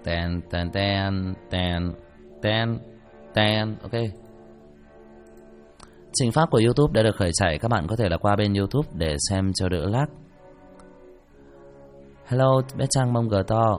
Ten, ten, ten, ten, ten, ten. Ok. Trình phát của YouTube đã được khởi chạy. Các bạn có thể là qua bên YouTube để xem cho đỡ lag. Hello, bé Trang mông gờ to.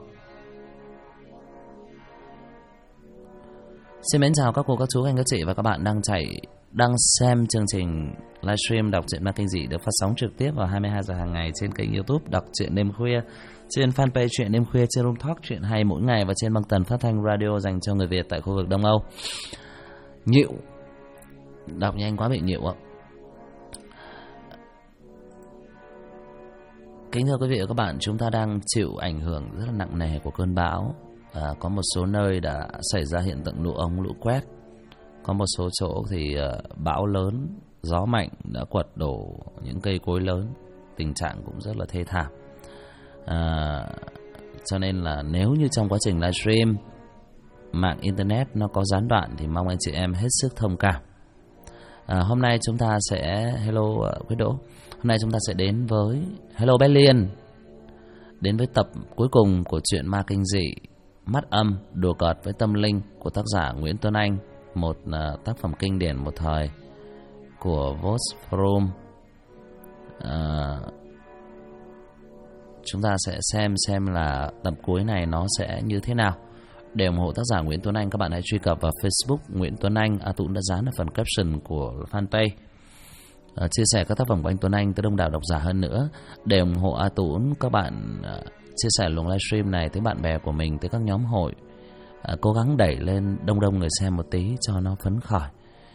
Xin mến chào các cô, các chú, anh, các chị và các bạn đang xem chương trình livestream đọc truyện ma kinh dị được phát sóng trực tiếp vào 22 giờ hàng ngày trên kênh YouTube đọc truyện đêm khuya, trên fanpage truyện đêm khuya, trên Room Talk truyện hay mỗi ngày và trên băng tần phát thanh radio dành cho người Việt tại khu vực Đông Âu. Nhịu, đọc nhanh quá bị nhịu ạ. Kính thưa quý vị và các bạn, chúng ta đang chịu ảnh hưởng rất là nặng nề của cơn bão. Có một số nơi đã xảy ra hiện tượng lũ ống, lũ quét. Có một số chỗ thì bão lớn, gió mạnh đã quật đổ những cây cối lớn. Tình trạng cũng rất là thê thảm. Cho nên là nếu như trong quá trình livestream mạng internet nó có gián đoạn thì mong anh chị em hết sức thông cảm. Hôm nay chúng ta sẽ hello Quyết Đỗ. Hôm nay chúng ta sẽ đến với hello Bé Liên, đến với tập cuối cùng của truyện ma kinh dị Mắt Âm đùa cợt với tâm linh của tác giả Nguyễn Tuấn Anh, một tác phẩm kinh điển một thời của Vostrom. Chúng ta sẽ xem là tập cuối này nó sẽ như thế nào. Để ủng hộ tác giả Nguyễn Tuấn Anh, các bạn hãy truy cập vào Facebook Nguyễn Tuấn Anh. A Tũng đã dán ở phần caption của fanpage. Chia sẻ các tác phẩm của anh Tuấn Anh tới đông đảo độc giả hơn nữa. Để ủng hộ A Tũng, các bạn chia sẻ luồng livestream này tới bạn bè của mình, tới các nhóm hội. Cố gắng đẩy lên đông người xem một tí cho nó phấn khởi.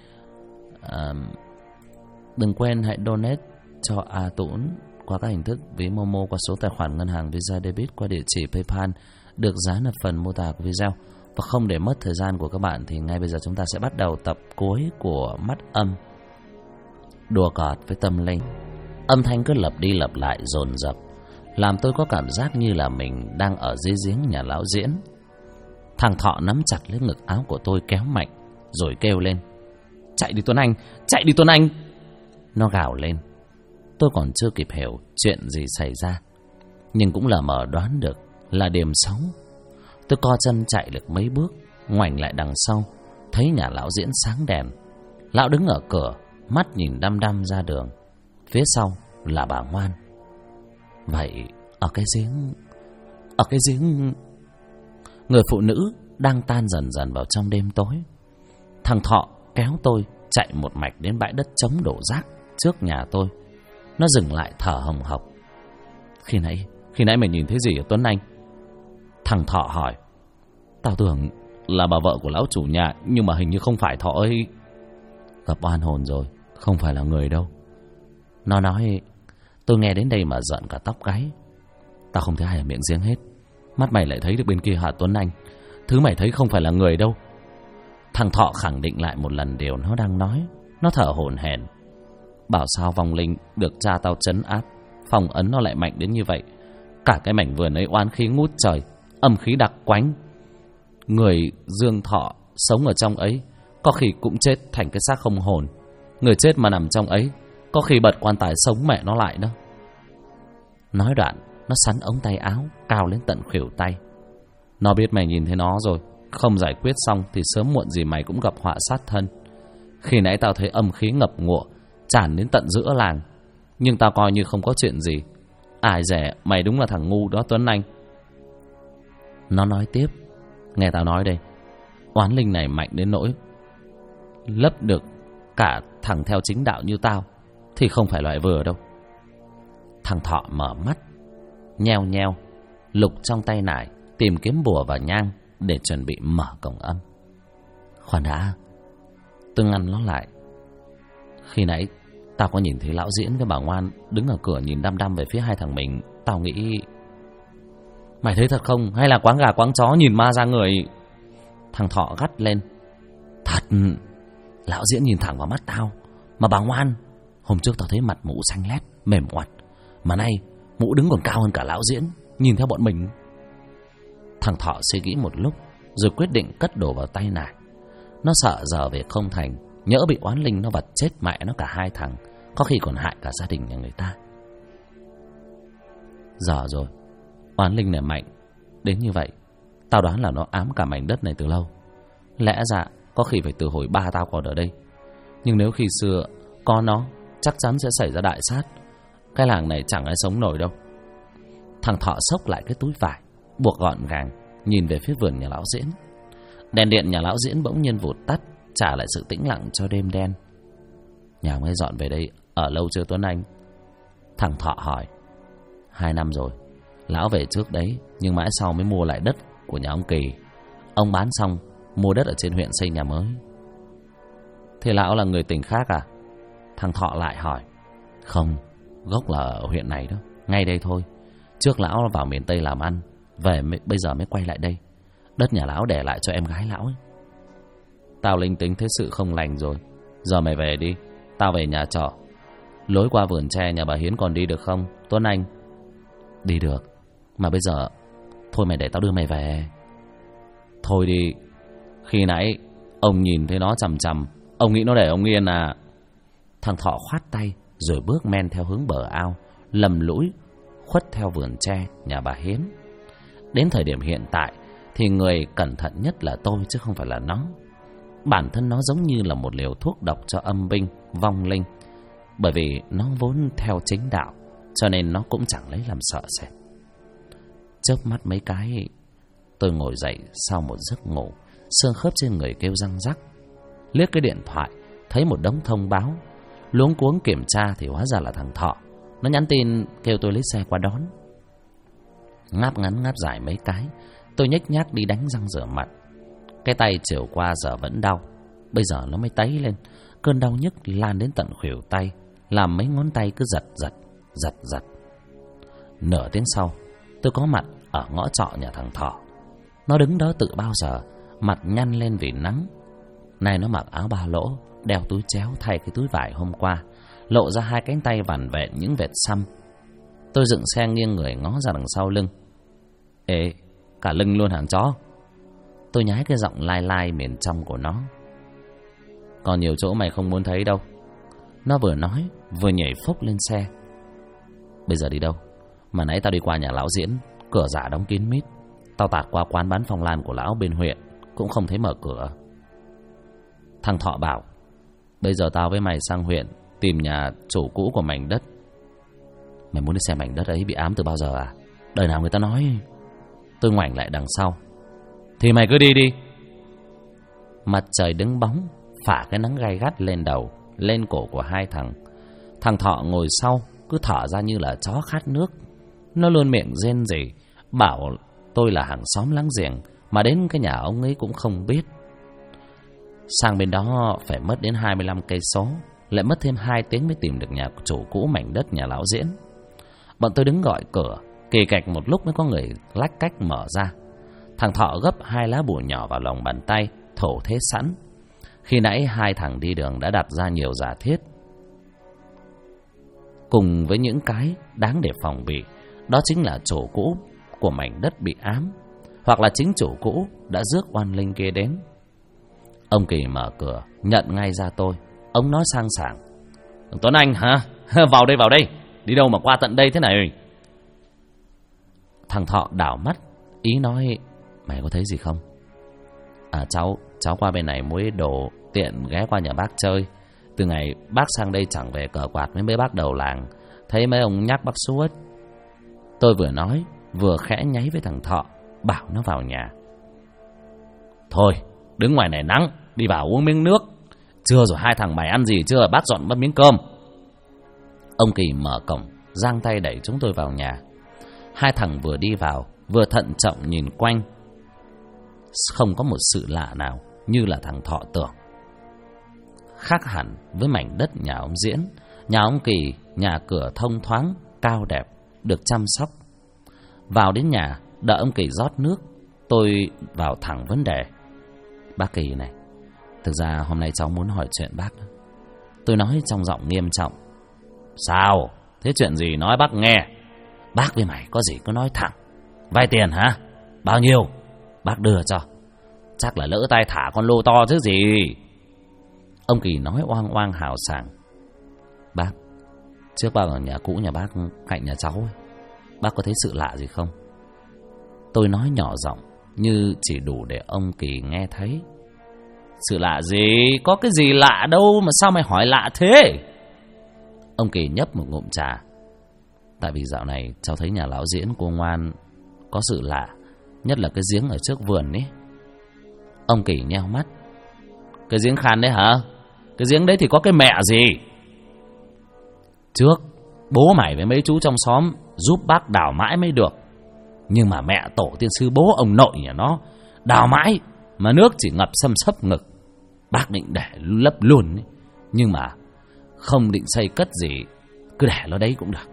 Đừng quên hãy donate cho A Tũng qua các hình thức ví Momo, qua số tài khoản ngân hàng Visa Debit, qua địa chỉ PayPal được dán ở phần mô tả của video. Và không để mất thời gian của các bạn thì ngay bây giờ chúng ta sẽ bắt đầu tập cuối của Mắt Âm đùa cợt với tâm linh. Âm thanh cứ lặp đi lặp lại dồn dập, làm tôi có cảm giác như là mình đang ở dưới giếng nhà lão Diễn. Thằng Thọ nắm chặt lấy ngực áo của tôi kéo mạnh, rồi kêu lên: "Chạy đi Tuấn Anh, chạy đi Tuấn Anh!" Nó gào lên. Tôi còn chưa kịp hiểu chuyện gì xảy ra, nhưng cũng lờ mờ đoán được là điềm xấu. Tôi co chân chạy được mấy bước, ngoảnh lại đằng sau, thấy nhà lão Diễn sáng đèn. Lão đứng ở cửa, mắt nhìn đăm đăm ra đường. Phía sau là bà Ngoan. Vậy ở cái giếng người phụ nữ đang tan dần dần vào trong đêm tối. Thằng Thọ kéo tôi chạy một mạch đến bãi đất trống đổ rác trước nhà tôi. Nó dừng lại thở hồng hộc. Khi nãy mày nhìn thấy gì ở Tuấn Anh?" Thằng Thọ hỏi. "Tao tưởng là bà vợ của lão chủ nhà, nhưng mà hình như không phải Thọ ấy." "Gặp oan hồn rồi, không phải là người đâu." Nó nói. Tôi nghe đến đây mà giận cả tóc gáy. "Tao không thấy ai ở miệng giếng hết. Mắt mày lại thấy được bên kia hả Tuấn Anh? Thứ mày thấy không phải là người đâu." Thằng Thọ khẳng định lại một lần điều nó đang nói. Nó thở hổn hển. Bảo sao vong linh được cha tao trấn áp, phong ấn nó lại mạnh đến như vậy. Cả cái mảnh vườn ấy oán khí ngút trời, âm khí đặc quánh. Người Dương Thọ sống ở trong ấy có khi cũng chết thành cái xác không hồn. Người chết mà nằm trong ấy có khi bật quan tài sống mẹ nó lại đó." Nói đoạn, nó sắn ống tay áo cao lên tận khuỷu tay. "Nó biết mày nhìn thấy nó rồi, không giải quyết xong thì sớm muộn gì mày cũng gặp họa sát thân. Khi nãy tao thấy âm khí ngập ngụa tràn đến tận giữa làng, nhưng tao coi như không có chuyện gì. Ai dè mày đúng là thằng ngu đó Tuấn Anh." Nó nói tiếp. Nghe tao nói đây, oán linh này mạnh đến nỗi lấp được cả thằng theo chính đạo như tao thì không phải loại vừa đâu. Thằng Thọ mở mắt, nheo nheo, lục trong tay nải tìm kiếm bùa và nhang để chuẩn bị mở cổng âm. "Khoan đã." Tôi ngăn nó lại. "Khi nãy tao có nhìn thấy lão Diễn với bà Ngoan đứng ở cửa nhìn đăm đăm về phía hai thằng mình. Tao nghĩ..." "Mày thấy thật không? Hay là quáng gà quáng chó nhìn ma ra người?" Thằng Thọ gắt lên. "Thật, lão Diễn nhìn thẳng vào mắt tao. Mà bà Ngoan, hôm trước tao thấy mặt mụ xanh lét, mềm oặt, mà nay mụ đứng còn cao hơn cả lão Diễn, nhìn theo bọn mình." Thằng Thọ suy nghĩ một lúc rồi quyết định cất đồ vào tay nải. Nó sợ giờ về không thành, nhỡ bị oán linh nó vật chết mẹ nó cả hai thằng, có khi còn hại cả gia đình nhà người ta. Giờ rồi, oán linh này mạnh đến như vậy, Tao đoán là nó ám cả mảnh đất này từ lâu. Lẽ ra có khi phải từ hồi ba tao còn ở đây. Nhưng nếu khi xưa có nó, chắc chắn sẽ xảy ra đại sát. Cái làng này chẳng ai sống nổi đâu. Thằng Thọ xốc lại cái túi vải, buộc gọn gàng, nhìn về phía vườn nhà lão Diễn. Đèn điện nhà lão Diễn bỗng nhiên vụt tắt, trả lại sự tĩnh lặng cho đêm đen. Nhà ông ấy dọn về đây ở lâu chưa Tuấn Anh? Thằng Thọ hỏi. 2 năm rồi. Lão về trước đấy, nhưng mãi sau mới mua lại đất của nhà ông Kỳ. Ông bán xong mua đất ở trên huyện xây nhà mới. Thế lão là người tỉnh khác à? Thằng Thọ lại hỏi. Không, gốc là ở huyện này đó, ngay đây thôi. Trước lão vào miền Tây làm ăn, về bây giờ mới quay lại đây. Đất nhà lão để lại cho em gái lão ấy. Tao linh tính thế sự không lành rồi. Giờ mày về đi, tao về nhà trọ. Lối qua vườn tre nhà bà Hiến còn đi được không Tuấn Anh? Đi được, mà bây giờ thôi mày để tao đưa mày về. Thôi đi. Khi nãy ông nhìn thấy nó chằm chằm, ông nghĩ nó để ông yên à? Thằng Thọ khoát tay rồi bước men theo hướng bờ ao, lầm lũi khuất theo vườn tre nhà bà Hiến. Đến thời điểm hiện tại thì người cẩn thận nhất là tôi chứ không phải là nó. Bản thân nó giống như là một liều thuốc độc cho âm binh, vong linh. Bởi vì nó vốn theo chính đạo, cho nên nó cũng chẳng lấy làm sợ sệt. Chớp mắt mấy cái, tôi ngồi dậy sau một giấc ngủ, xương khớp trên người kêu răng rắc. Liếc cái điện thoại, thấy một đống thông báo. Luống cuống kiểm tra thì hóa ra là thằng Thọ. Nó nhắn tin kêu tôi lấy xe qua đón. Ngáp ngắn ngáp dài mấy cái, tôi nhếch nhác đi đánh răng rửa mặt. Cái tay chiều qua giờ vẫn đau, bây giờ nó mới tấy lên. Cơn đau nhức lan đến tận khuỷu tay, làm mấy ngón tay cứ giật. Nửa tiếng sau, tôi có mặt ở ngõ trọ nhà thằng Thọ. Nó đứng đó tự bao giờ, mặt nhăn lên vì nắng. Nay nó mặc áo ba lỗ, đeo túi chéo thay cái túi vải hôm qua, lộ ra 2 cánh tay vằn vẹn những vệt xăm. Tôi dựng xe nghiêng người ngó ra đằng sau lưng. Ê, cả lưng luôn hả chó? Tôi nhái cái giọng lai lai miền trong của nó. Còn nhiều chỗ mày không muốn thấy đâu. Nó vừa nói vừa nhảy phốc lên xe. Bây giờ đi đâu? Mà nãy tao đi qua nhà lão Diễn, cửa giả đóng kín mít. Tao tạt qua quán bán phong lan của lão bên huyện, cũng không thấy mở cửa. Thằng Thọ bảo. Bây giờ tao với mày sang huyện tìm nhà chủ cũ của mảnh đất. Mày muốn đi xem mảnh đất ấy bị ám từ bao giờ à? Đời nào người ta nói. Tôi ngoảnh lại đằng sau. Thì mày cứ đi đi. Mặt trời đứng bóng, phả cái nắng gay gắt lên đầu, lên cổ của hai thằng. Thằng Thọ ngồi sau cứ thở ra như là chó khát nước. Nó luôn miệng rên rỉ, bảo tôi là hàng xóm láng giềng, mà đến cái nhà ông ấy cũng không biết. Sang bên đó phải mất đến 25 cây số, lại mất thêm 2 tiếng mới tìm được nhà chủ cũ mảnh đất nhà lão Diễn. Bọn tôi đứng gọi cửa, kỳ kệch một lúc mới có người lách cách mở ra. Thằng Thọ gấp 2 lá bùa nhỏ vào lòng bàn tay, thổ thế sẵn. Khi nãy 2 thằng đi đường đã đặt ra nhiều giả thiết, cùng với những cái đáng để phòng bị. Đó chính là chủ cũ của mảnh đất bị ám, hoặc là chính chủ cũ đã rước oan linh kia đến. Ông Kỳ mở cửa, nhận ngay ra tôi. Ông nói sang sảng. Tuấn Anh hả? Vào đây. Đi đâu mà qua tận đây thế này? Thằng Thọ đảo mắt, ý nói mày có thấy gì không? À cháu qua bên này mua đồ, tiện ghé qua nhà bác chơi. Từ ngày bác sang đây chẳng về cờ quạt với mấy bác đầu làng, thấy mấy ông nhắc bác suốt. Tôi vừa nói vừa khẽ nháy với thằng Thọ, bảo nó vào nhà. Thôi đứng ngoài này nắng, đi vào uống miếng nước. Trưa rồi 2 thằng mày ăn gì chưa? Bác dọn mất miếng cơm. Ông Kỳ mở cổng, giang tay đẩy chúng tôi vào nhà. 2 thằng vừa đi vào vừa thận trọng nhìn quanh. Không có một sự lạ nào như là thằng Thọ tưởng. Khác hẳn với mảnh đất nhà ông Diễn, nhà ông Kỳ, nhà cửa thông thoáng, cao đẹp, được chăm sóc. Vào đến nhà, đợi ông Kỳ rót nước, tôi vào thẳng vấn đề. Bác Kỳ này, thực ra hôm nay cháu muốn hỏi chuyện bác. Tôi nói trong giọng nghiêm trọng. Sao? Thế chuyện gì nói bác nghe. Bác với mày có gì cứ nói thẳng. Vay tiền hả? Bao nhiêu? Bác đưa cho. Chắc là lỡ tay thả con lô to chứ gì. Ông Kỳ nói oang oang hào sảng. Bác, trước bác ở nhà cũ nhà bác cạnh nhà cháu ấy, bác có thấy sự lạ gì không? Tôi nói nhỏ giọng như chỉ đủ để ông Kỳ nghe thấy. Sự lạ gì? Có cái gì lạ đâu mà sao mày hỏi lạ thế? Ông Kỳ nhấp một ngụm trà. Tại vì dạo này cháu thấy nhà lão Diễn cô Ngoan có sự lạ, nhất là cái giếng ở trước vườn ấy. Ông Kỳ nheo mắt. Cái giếng khan đấy hả? Cái giếng đấy thì có cái mẹ gì? Trước bố mày với mấy chú trong xóm giúp bác đào mãi mới được. Nhưng mà mẹ tổ tiên sư bố ông nội nhà nó đào mãi mà nước chỉ ngập xâm xấp ngực. Bác định để lấp luôn ấy. Nhưng mà không định xây cất gì, cứ để nó đấy cũng được.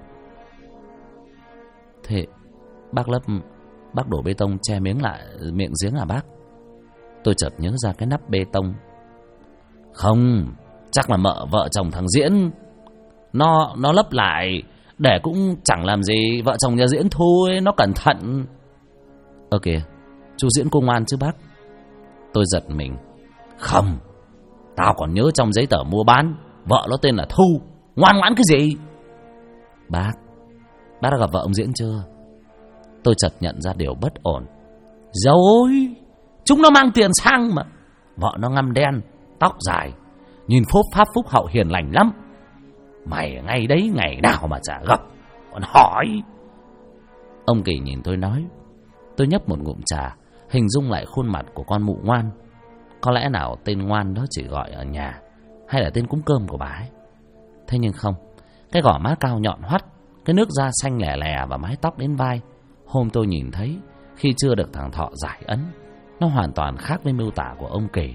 Thế bác lấp, bác đổ bê tông che miếng lại miệng giếng à bác? Tôi chợt nhớ ra cái nắp bê tông. Không, chắc là vợ chồng thằng Diễn nó lấp lại, để cũng chẳng làm gì vợ chồng nhà Diễn thôi, nó cẩn thận. Ơ kìa, chú Diễn cô Ngoan chứ bác? Tôi giật mình. Không, tao còn nhớ trong giấy tờ mua bán vợ nó tên là Thu. Ngoan ngoãn cái gì? Bác đã gặp vợ ông Diễn chưa? Tôi chợt nhận ra điều bất ổn. Rồi, chúng nó mang tiền sang mà. Vợ nó ngăm đen, tóc dài, nhìn phốp pháp phúc hậu hiền lành lắm. Mày ngay đấy ngày nào mà chả gặp, còn hỏi. Ông Kỳ nhìn tôi nói. Tôi nhấp một ngụm trà, hình dung lại khuôn mặt của con mụ Ngoan. Có lẽ nào tên Ngoan đó chỉ gọi ở nhà, hay là tên cúng cơm của bà ấy. Thế nhưng không, cái gò má cao nhọn hoắt, cái nước da xanh lè lè và mái tóc đến vai hôm tôi nhìn thấy khi chưa được thằng Thọ giải ấn, nó hoàn toàn khác với miêu tả của ông Kỳ.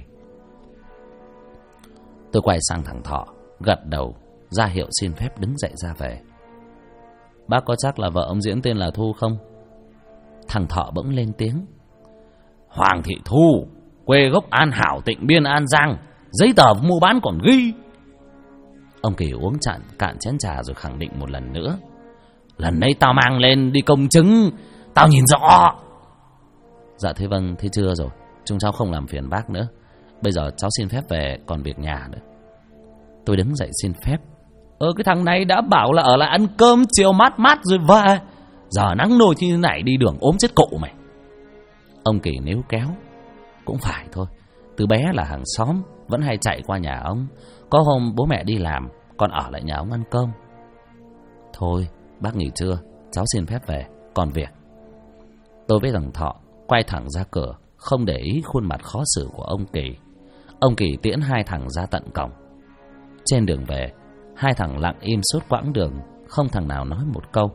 Tôi quay sang thằng Thọ, gật đầu ra hiệu xin phép đứng dậy ra về. Bác có chắc là vợ ông Diễn tên là Thu không? Thằng Thọ bỗng lên tiếng. Hoàng Thị Thu, quê gốc An Hảo, Tịnh Biên, An Giang, giấy tờ mua bán còn ghi. Ông Kỳ uống cạn chén trà rồi khẳng định một lần nữa. Lần ấy tao mang lên đi công chứng, tao nhìn rõ. Dạ thế vâng, thế chưa rồi, chúng cháu không làm phiền bác nữa. Bây giờ cháu xin phép về, còn việc nhà nữa. Tôi đứng dậy xin phép. Cái thằng này đã bảo là ở lại ăn cơm chiều mát mát rồi về. Giờ nắng nôi như thế này đi đường ốm chết cụ mày. Ông Kỳ níu kéo. Cũng phải thôi, từ bé là hàng xóm, vẫn hay chạy qua nhà ông. Có hôm bố mẹ đi làm, còn ở lại nhà ông ăn cơm. Thôi, bác nghỉ trưa, cháu xin phép về, còn việc. Tôi với thằng Thọ quay thẳng ra cửa, không để ý khuôn mặt khó xử của ông Kỳ. Ông Kỳ tiễn hai thằng ra tận cổng. Trên đường về, hai thằng lặng im suốt quãng đường, không thằng nào nói một câu.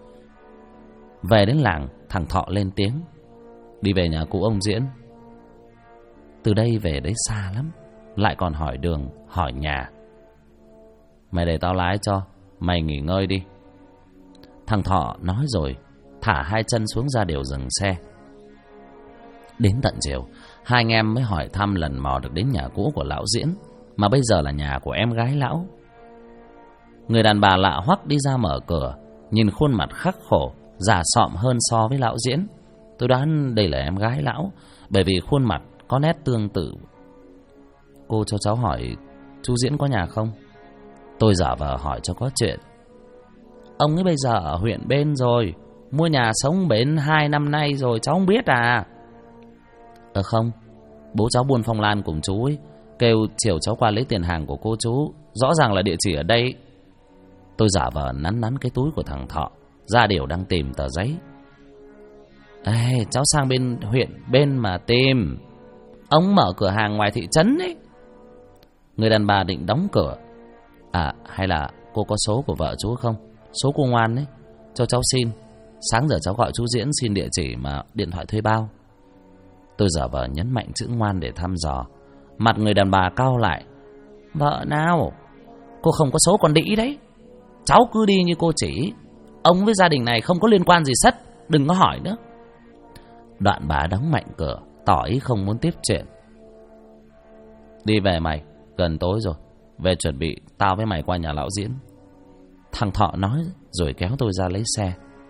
Về đến làng, thằng Thọ lên tiếng. Đi về nhà cụ ông Diễn. Từ đây về đấy xa lắm, lại còn hỏi đường, hỏi nhà. Mày để tao lái cho, mày nghỉ ngơi đi. Thằng Thọ nói rồi, thả hai chân xuống ra điều dừng xe. Đến tận chiều, hai anh em mới hỏi thăm lần mò được đến nhà cũ của lão Diễn, mà bây giờ là nhà của em gái lão. Người đàn bà lạ hoắc đi ra mở cửa, nhìn khuôn mặt khắc khổ, già sọm hơn so với lão Diễn. Tôi đoán đây là em gái lão, bởi vì khuôn mặt có nét tương tự. Cô cho cháu hỏi chú Diễn có nhà không? Tôi giả vờ hỏi cho có chuyện. Ông ấy bây giờ ở huyện bên rồi, mua nhà sống bến 2 năm nay rồi, cháu không biết à? Không, bố cháu buôn phong lan cùng chú ấy, kêu chiều cháu qua lấy tiền hàng của cô chú, rõ ràng là địa chỉ ở đây. Tôi giả vờ nắn cái túi của thằng Thọ, ra điều đang tìm tờ giấy. Ê, cháu sang bên huyện bên mà tìm. Ông mở cửa hàng ngoài thị trấn ấy. Người đàn bà định đóng cửa. À, hay là cô có số của vợ chú không? Số cô Ngoan ấy, cho cháu xin. Sáng giờ cháu gọi chú Diễn xin địa chỉ mà điện thoại thuê bao. Tôi giả vờ nhấn mạnh chữ Ngoan để thăm dò. Mặt người đàn bà cau lại. Vợ nào? Cô không có số con đĩ đấy. Cháu cứ đi như cô chỉ. Ông với gia đình này không có liên quan gì sất, đừng có hỏi nữa. Đoạn bà đóng mạnh cửa, tỏ ý không muốn tiếp chuyện. Đi về mày, gần tối rồi. Về chuẩn bị, tao với mày qua nhà lão Diễn. Thằng Thọ nói rồi kéo tôi ra lấy xe.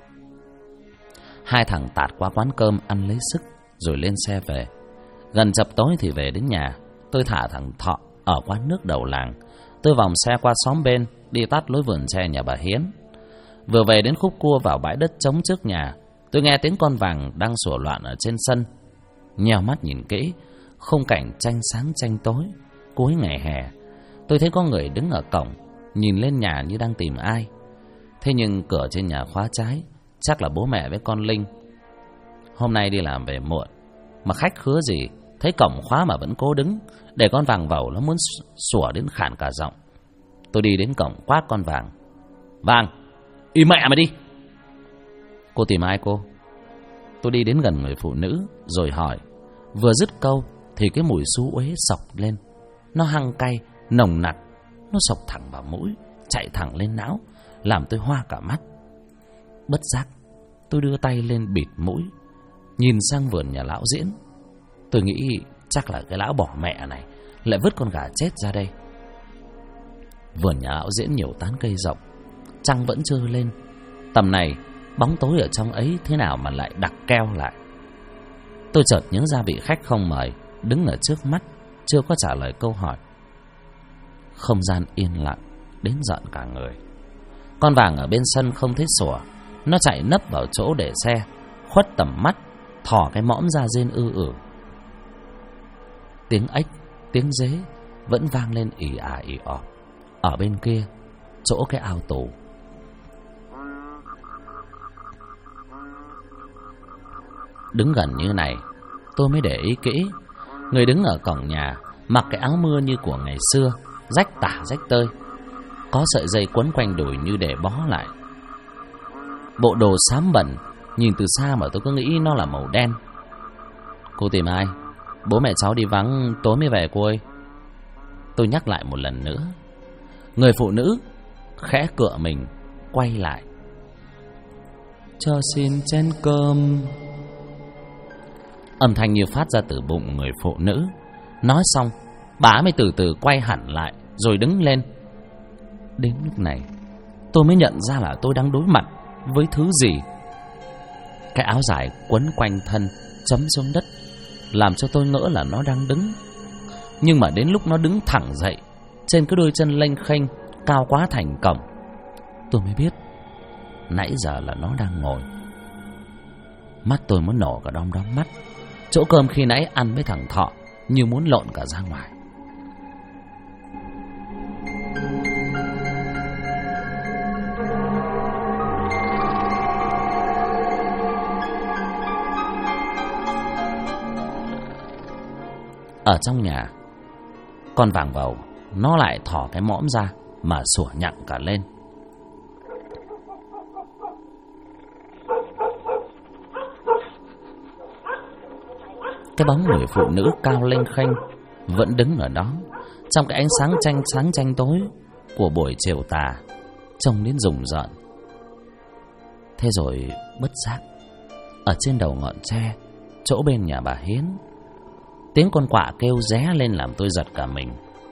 Hai thằng tạt qua quán cơm ăn lấy sức, rồi lên xe về. Gần chập tối thì về đến nhà. Tôi thả thằng Thọ ở quán nước đầu làng. Tôi vòng xe qua xóm bên, đi tắt lối vườn tre nhà bà Hiến. Vừa về đến khúc cua vào bãi đất trống trước nhà, tôi nghe tiếng con vàng đang sủa loạn ở trên sân. nheo mắt nhìn kỹ, khung cảnh tranh sáng tranh tối. Cuối ngày hè, tôi thấy có người đứng ở cổng, nhìn lên nhà như đang tìm ai. Thế nhưng cửa trên nhà khóa trái, chắc là bố mẹ với con Linh. Hôm nay đi làm về muộn, mà khách khứa gì, thấy cổng khóa mà vẫn cố đứng, để con Vàng Vẩu nó muốn sủa đến khản cả giọng. Tôi đi đến cổng quát con Vàng: Vàng, im mẹ mày đi! Cô tìm ai cô? Tôi đi đến gần người phụ nữ rồi hỏi. Vừa dứt câu thì cái mùi xú uế xộc lên. Nó hăng cay, nồng nặc. Nó xộc thẳng vào mũi, chạy thẳng lên não, làm tôi hoa cả mắt. Bất giác tôi đưa tay lên bịt mũi, nhìn sang vườn nhà lão Diễn. Tôi nghĩ chắc là cái lão bỏ mẹ này lại vứt con gà chết ra đây. Vườn nhà lão Diễn nhiều tán cây rộng, trăng vẫn chưa lên. Tầm này bóng tối ở trong ấy thế nào mà lại đặc keo lại. Tôi chợt nhớ ra vị khách không mời đứng ở trước mắt, chưa có trả lời câu hỏi. Không gian yên lặng đến giận cả người. Con Vàng ở bên sân không thấy sủa, nó chạy nấp vào chỗ để xe, khuất tầm mắt, thò cái mõm ra rên ư. Tiếng ếch, tiếng dế vẫn vang lên ì ỏ. Ở bên kia, chỗ cái ao tù. Đứng gần như này, tôi mới để ý kỹ. Người đứng ở cổng nhà mặc cái áo mưa như của ngày xưa, rách tả rách tơi, có sợi dây quấn quanh đùi như để bó lại. Bộ đồ xám bẩn, nhìn từ xa mà tôi cứ nghĩ nó là màu đen. Cô tìm ai? Bố mẹ cháu đi vắng, tối mới về cô ơi. Tôi nhắc lại một lần nữa. Người phụ nữ khẽ cựa mình, quay lại. Cho xin chén cơm. Âm thanh như phát ra từ bụng người phụ nữ. Nói xong, bà mới từ từ quay hẳn lại, rồi đứng lên. Đến lúc này, tôi mới nhận ra là tôi đang đối mặt với thứ gì. Cái áo dài quấn quanh thân, chấm xuống đất, làm cho tôi ngỡ là nó đang đứng. Nhưng mà đến lúc nó đứng thẳng dậy, trên cái đôi chân lênh khênh, cao quá thành cổng, tôi mới biết nãy giờ là nó đang ngồi. Mắt tôi muốn nổ cả đom đóm mắt. Chỗ cơm khi nãy ăn với thằng Thọ như muốn lộn cả ra ngoài. Ở trong nhà, con Vàng Vẩu nó lại thỏ cái mõm ra mà sủa nhặng cả lên. Cái bóng người phụ nữ cao lênh khênh vẫn đứng ở đó, trong cái ánh sáng tranh tối của buổi chiều tà, trông đến rùng rợn. Thế rồi bất giác, ở trên đầu ngọn tre, chỗ bên nhà bà Hiến, tiếng con quạ kêu ré lên làm tôi giật cả mình.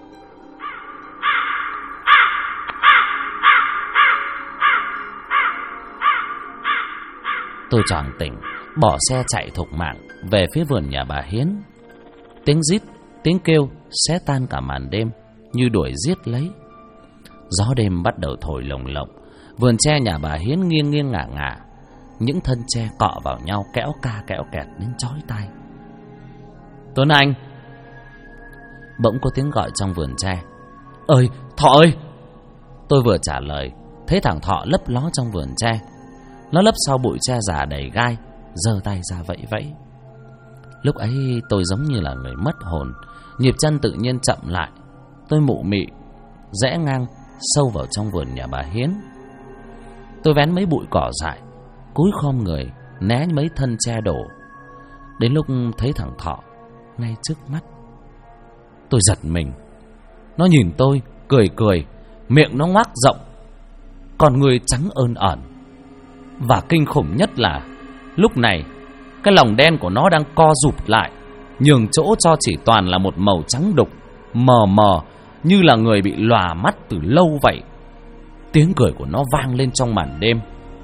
Tôi choàng tỉnh, bỏ xe chạy thục mạng về phía vườn nhà bà Hiến. Tiếng rít, tiếng kêu xé tan cả màn đêm như đuổi giết lấy. Gió đêm bắt đầu thổi lồng lộng. Vườn tre nhà bà Hiến nghiêng nghiêng ngả ngả. Những thân tre cọ vào nhau kéo ca kéo kẹt đến chói tai. Tuấn Anh! Bỗng có tiếng gọi trong vườn tre. Ơi, Thọ ơi! Tôi vừa trả lời, thấy thằng Thọ lấp ló trong vườn tre. Nó lấp sau bụi tre già đầy gai, giơ tay ra vẫy vẫy. Lúc ấy tôi giống như là người mất hồn, nhịp chân tự nhiên chậm lại. Tôi mụ mị rẽ ngang sâu vào trong vườn nhà bà Hiến. Tôi vén mấy bụi cỏ dại, cúi khom người né mấy thân tre đổ. Đến lúc thấy thằng Thọ ngay trước mắt, tôi giật mình. Nó nhìn tôi cười cười, miệng nó ngoác rộng, còn người trắng ơn ẩn. Và kinh khủng nhất là lúc này cái lòng đen của nó đang co rụp lại, nhường chỗ cho chỉ toàn là một màu trắng đục, mờ mờ, như là người bị lòa mắt từ lâu vậy. Tiếng cười của nó vang lên trong màn đêm.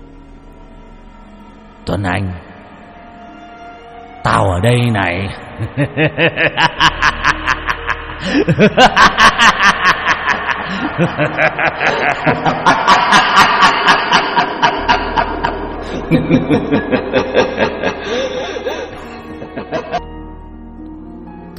Tuấn Anh, tao ở đây này.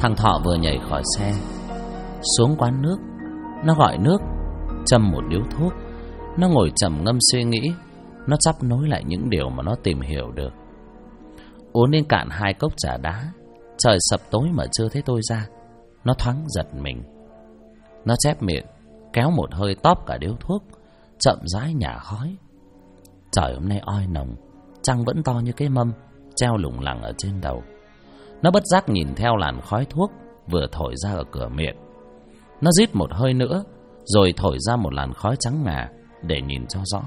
Thằng Thọ vừa nhảy khỏi xe xuống quán nước. Nó gọi nước, châm một điếu thuốc. Nó ngồi trầm ngâm suy nghĩ. Nó chắp nối lại những điều mà nó tìm hiểu được. Uống đến cạn 2 cốc trà đá. Trời sập tối mà chưa thấy tôi ra. Nó thoáng giật mình. Nó chép miệng, kéo một hơi tóp cả điếu thuốc, chậm rãi nhả khói. Trời hôm nay oi nồng, trăng vẫn to như cái mâm, treo lủng lẳng ở trên đầu. Nó bất giác nhìn theo làn khói thuốc vừa thổi ra ở cửa miệng. Nó rít một hơi nữa, rồi thổi ra một làn khói trắng ngà để nhìn cho rõ.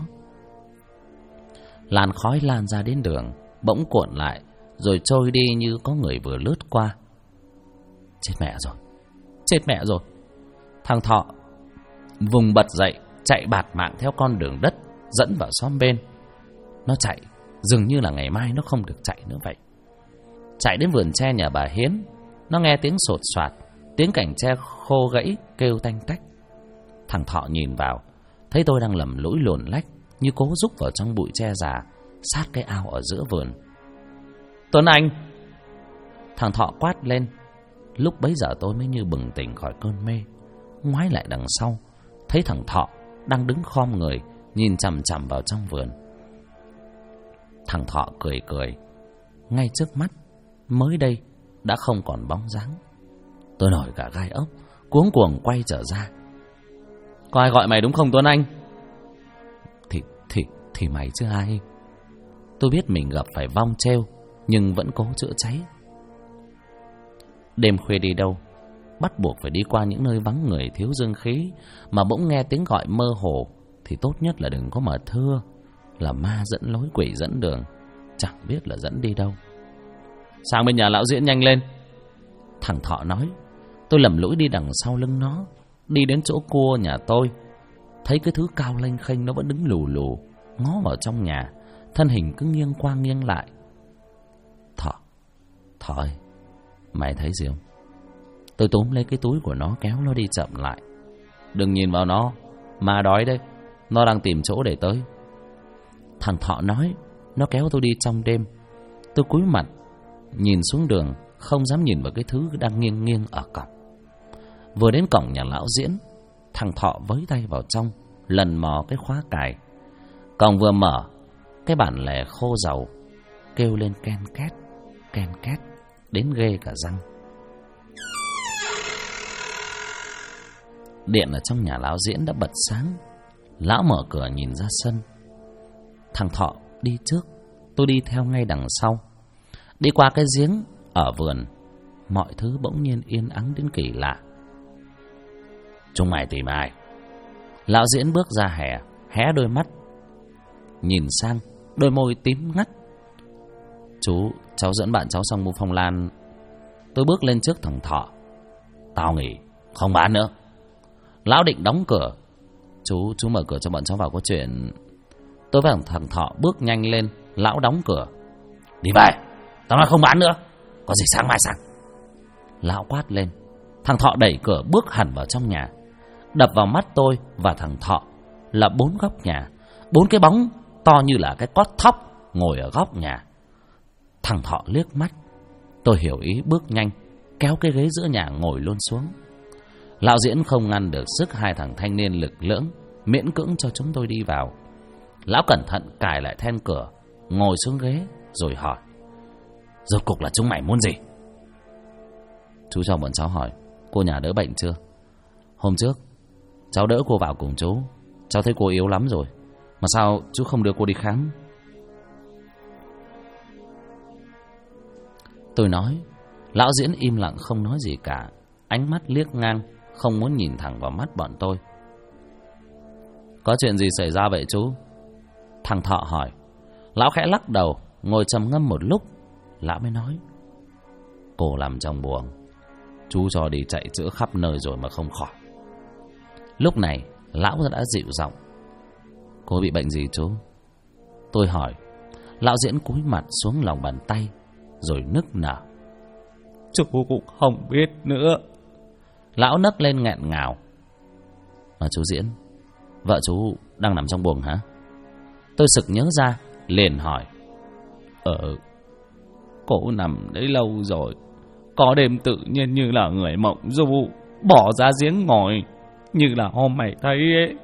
Làn khói lan ra đến đường, bỗng cuộn lại, rồi trôi đi như có người vừa lướt qua. Chết mẹ rồi, chết mẹ rồi. Thằng Thọ vùng bật dậy, chạy bạt mạng theo con đường đất dẫn vào xóm bên. Nó chạy dường như là ngày mai nó không được chạy nữa vậy. Chạy đến vườn tre nhà bà Hiến. Nó nghe tiếng sột soạt, tiếng cành tre khô gãy kêu tanh tách. Thằng Thọ nhìn vào, thấy tôi đang lầm lũi luồn lách, như cố rúc vào trong bụi tre già sát cái ao ở giữa vườn. Tuấn Anh! Thằng Thọ quát lên. Lúc bấy giờ tôi mới như bừng tỉnh khỏi cơn mê, ngoái lại đằng sau, thấy thằng Thọ đang đứng khom người nhìn chằm chằm vào trong vườn. Thằng Thọ cười cười. Ngay trước mắt mới đây đã không còn bóng dáng. Tôi nổi cả gai ốc, cuống cuồng quay trở ra. Có ai gọi mày đúng không Tuấn Anh? Thì mày chứ ai. Tôi biết mình gặp phải vong trêu, nhưng vẫn cố chữa cháy. Đêm khuya đi đâu, bắt buộc phải đi qua những nơi vắng người thiếu dương khí, mà bỗng nghe tiếng gọi mơ hồ thì tốt nhất là đừng có mở thưa. Là ma dẫn lối, quỷ dẫn đường, chẳng biết là dẫn đi đâu. Sang bên nhà lão Diễn nhanh lên, thằng Thọ nói. Tôi lầm lũi đi đằng sau lưng nó, đi đến chỗ cua nhà tôi. Thấy cái thứ cao lênh khênh nó vẫn đứng lù lù ngó vào trong nhà, thân hình cứ nghiêng qua nghiêng lại. Thọ ơi, mày thấy gì không? Tôi túm lấy cái túi của nó, kéo nó đi chậm lại. Đừng nhìn vào nó, ma đói đấy, nó đang tìm chỗ để tới. Thằng Thọ nói. Nó kéo tôi đi trong đêm. Tôi cúi mặt nhìn xuống đường, không dám nhìn vào cái thứ đang nghiêng nghiêng ở cổng. Vừa đến cổng nhà lão Diễn, thằng Thọ với tay vào trong, lần mò cái khóa cài. Cổng vừa mở, cái bản lề khô dầu kêu lên ken két đến ghê cả răng. Điện ở trong nhà lão Diễn đã bật sáng. Lão mở cửa nhìn ra sân. Thằng Thọ đi trước, tôi đi theo ngay đằng sau. Đi qua cái giếng ở vườn, mọi thứ bỗng nhiên yên ắng đến kỳ lạ. Chúng mày tìm ai? Lão Diễn bước ra hé đôi mắt nhìn sang, đôi môi tím ngắt. Cháu dẫn bạn cháu sang mua phong lan. Tôi bước lên trước thằng Thọ. Tao nghỉ, không bán nữa. Lão định đóng cửa. Chú mở cửa cho bọn cháu vào có chuyện. Tôi với thằng Thọ bước nhanh lên. Lão đóng cửa. Đi về, tao nói không bán nữa, có gì sáng mai sang. Lão quát lên. Thằng Thọ đẩy cửa bước hẳn vào trong nhà. Đập vào mắt tôi và thằng Thọ là 4 góc nhà, 4 cái bóng to như là cái cót thóc ngồi ở góc nhà. Thằng Thọ liếc mắt. Tôi hiểu ý, bước nhanh kéo cái ghế giữa nhà ngồi luôn xuống. Lão Diễn không ngăn được sức hai thằng thanh niên lực lưỡng, miễn cưỡng cho chúng tôi đi vào. Lão cẩn thận cài lại then cửa, ngồi xuống ghế rồi hỏi. Rốt cuộc là chúng mày muốn gì? Chú cho bọn cháu hỏi, cô nhà đỡ bệnh chưa? Hôm trước cháu đỡ cô vào cùng chú, cháu thấy cô yếu lắm rồi, mà sao chú không đưa cô đi khám? Tôi nói. Lão Diễn im lặng không nói gì cả, ánh mắt liếc ngang, không muốn nhìn thẳng vào mắt bọn tôi. Có chuyện gì xảy ra vậy chú? Thằng Thọ hỏi. Lão khẽ lắc đầu, ngồi trầm ngâm một lúc. Lão mới nói. Cô làm trong buồng, chú cho đi chạy chữa khắp nơi rồi mà không khỏi. Lúc này lão đã dịu giọng. Cô bị bệnh gì chú? Tôi hỏi. Lão Diễn cúi mặt xuống lòng bàn tay rồi nức nở. Chú cũng không biết nữa. Lão nấc lên nghẹn ngào. Mà chú Diễn, vợ chú đang nằm trong buồng hả? Tôi sực nhớ ra, liền hỏi. Cô nằm đấy lâu rồi, có đêm tự nhiên như là người mộng du, bỏ ra giếng ngồi, như là hôm mày thấy ấy.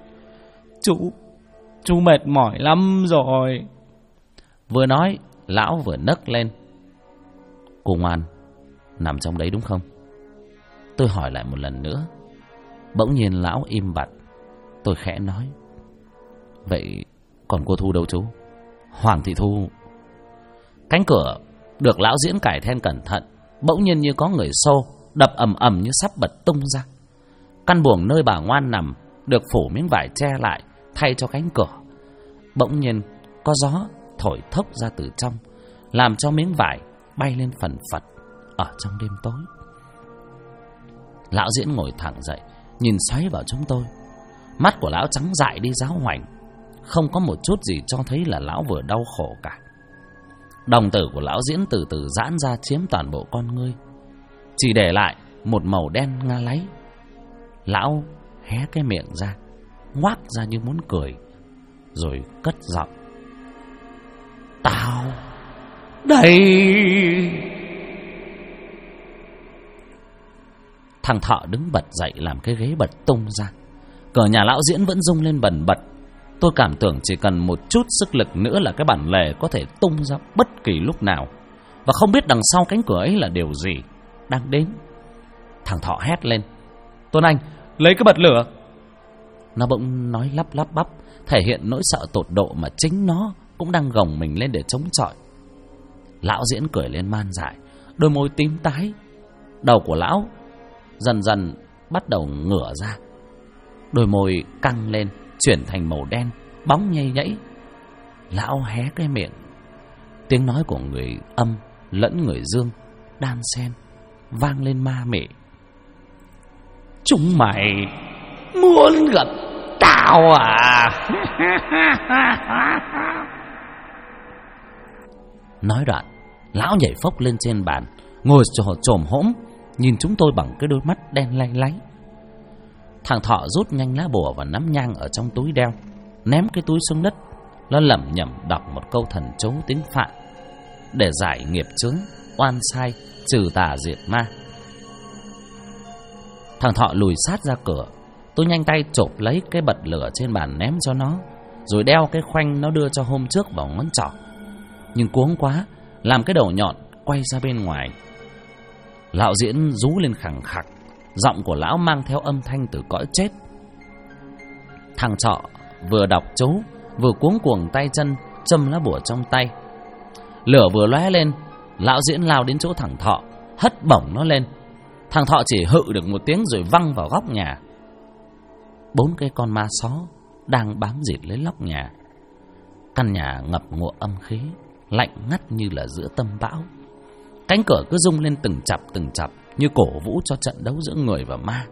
Chú mệt mỏi lắm rồi. Vừa nói, lão vừa nấc lên. Cô ngoan, nằm trong đấy đúng không? Tôi hỏi lại một lần nữa. Bỗng nhiên lão im bặt. Tôi khẽ nói: Vậy còn cô Thu đâu chú? Hoàng thị Thu. Cánh cửa được lão Diễn cài then cẩn thận, bỗng nhiên như có người xô, đập ầm ầm như sắp bật tung ra. Căn buồng nơi bà ngoan nằm được phủ miếng vải che lại thay cho cánh cửa. Bỗng nhiên có gió thổi thốc ra từ trong, làm cho miếng vải bay lên phần phật ở trong đêm tối. Lão Diễn ngồi thẳng dậy, nhìn xoáy vào chúng tôi. Mắt của lão trắng dại đi giáo hoành, không có một chút gì cho thấy là lão vừa đau khổ cả. Đồng tử của lão Diễn từ từ giãn ra chiếm toàn bộ con ngươi, chỉ để lại một màu đen nga láy. Lão hé cái miệng ra, ngoác ra như muốn cười, rồi cất giọng: Tao đây. Thằng Thọ đứng bật dậy làm cái ghế bật tung ra. Cửa nhà lão Diễn vẫn rung lên bần bật. Tôi cảm tưởng chỉ cần một chút sức lực nữa là cái bản lề có thể tung ra bất kỳ lúc nào. Và không biết đằng sau cánh cửa ấy là điều gì đang đến. Thằng Thọ hét lên: Tuấn Anh, lấy cái bật lửa. Nó bỗng nói lắp lắp bắp, thể hiện nỗi sợ tột độ mà chính nó cũng đang gồng mình lên để chống chọi. Lão Diễn cười lên man dại, đôi môi tím tái. Đầu của lão dần dần bắt đầu ngửa ra, đôi môi căng lên chuyển thành màu đen, bóng nhây nhẫy. Lão hé cái miệng, tiếng nói của người âm lẫn người dương đan xen vang lên ma mị: Chúng mày muốn gặp tao à? Nói đoạn, lão nhảy phốc lên trên bàn, ngồi chồm hổm nhìn chúng tôi bằng cái đôi mắt đen lay láy. Thằng Thọ rút nhanh lá bùa và nắm nhang ở trong túi đeo, ném cái túi xuống đất. Nó lẩm nhẩm đọc một câu thần chú tiếng Phạn để giải nghiệp chướng, oan sai, trừ tà diệt ma. Thằng Thọ lùi sát ra cửa. Tôi nhanh tay chộp lấy cái bật lửa trên bàn ném cho nó, rồi đeo cái khoanh nó đưa cho hôm trước vào ngón trỏ. Nhưng cuống quá, làm cái đầu nhọn quay ra bên ngoài. Lão Diễn rú lên khẳng khặc, giọng của lão mang theo âm thanh từ cõi chết. Thằng Trọ vừa đọc chú, vừa cuống cuồng tay chân châm lá bùa trong tay. Lửa vừa lóe lên, lão Diễn lao đến chỗ thằng Thọ, hất bổng nó lên. Thằng Thọ chỉ hự được một tiếng rồi văng vào góc nhà. 4 cái con ma só đang bám rịt lấy lóc nhà. Căn nhà ngập ngụa âm khí, lạnh ngắt như là giữa tâm bão. Cánh cửa cứ rung lên từng chập như cổ vũ cho trận đấu giữa người và ma.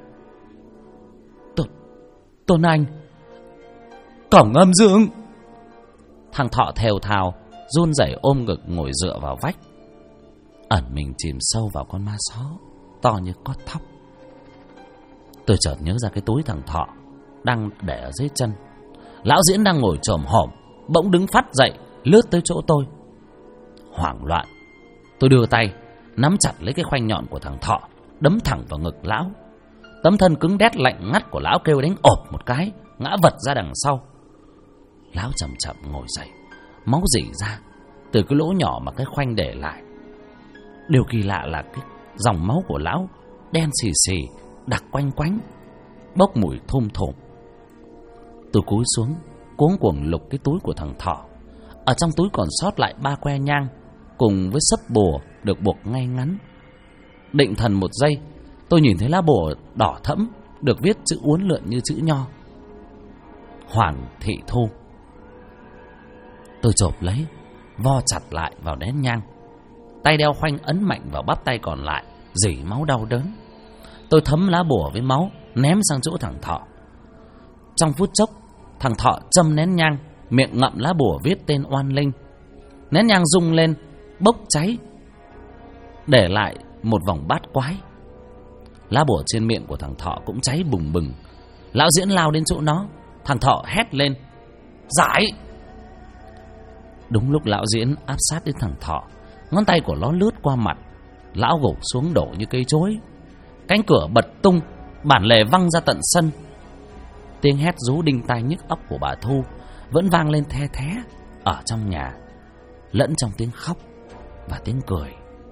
Tôn Anh, cổng âm dương. Thằng Thọ thều thào run rẩy ôm ngực ngồi dựa vào vách, ẩn mình chìm sâu vào con ma só to như cót thóc. Tôi chợt nhớ ra cái túi thằng Thọ đang để ở dưới chân. Lão Diễn đang ngồi chồm hổm bỗng đứng phắt dậy, lướt tới chỗ tôi. Hoảng loạn, tôi đưa tay nắm chặt lấy cái khoanh nhọn của thằng Thọ, đấm thẳng vào ngực lão. Tấm thân cứng đét lạnh ngắt của lão kêu đánh ộp một cái, ngã vật ra đằng sau. Lão chậm chậm ngồi dậy, máu rỉ ra từ cái lỗ nhỏ mà cái khoanh để lại. Điều kỳ lạ là cái dòng máu của lão đen xì xì, đặc quanh quánh, bốc mùi thum thủm. Tôi cúi xuống cuống cuồng lục cái túi của thằng Thọ. Ở trong túi còn sót lại 3 que nhang cùng với sấp bùa được buộc ngay ngắn. Định thần một giây, tôi nhìn thấy lá bùa đỏ thẫm được viết chữ uốn lượn như chữ nho: Hoàn Thị Thu. Tôi chộp lấy, vo chặt lại vào nén nhang. Tay đeo khoanh ấn mạnh vào bắp tay còn lại, rỉ máu đau đớn. Tôi thấm lá bùa với máu, ném sang chỗ thằng Thọ. Trong phút chốc, thằng Thọ châm nén nhang, miệng ngậm lá bùa viết tên oan linh. Nén nhang rung lên, bốc cháy, để lại một vòng bát quái. Lá bùa trên miệng của thằng Thọ cũng cháy bùng bừng. Lão Diễn lao đến chỗ nó. Thằng Thọ hét lên: Giải! Đúng lúc lão Diễn áp sát đến thằng Thọ, ngón tay của nó lướt qua mặt. lão gục xuống đổ như cây chối. Cánh cửa bật tung, bản lề văng ra tận sân. Tiếng hét rú đinh tai nhức óc của bà Thu vẫn vang lên the thé ở trong nhà, lẫn trong tiếng khóc và tiếng cười.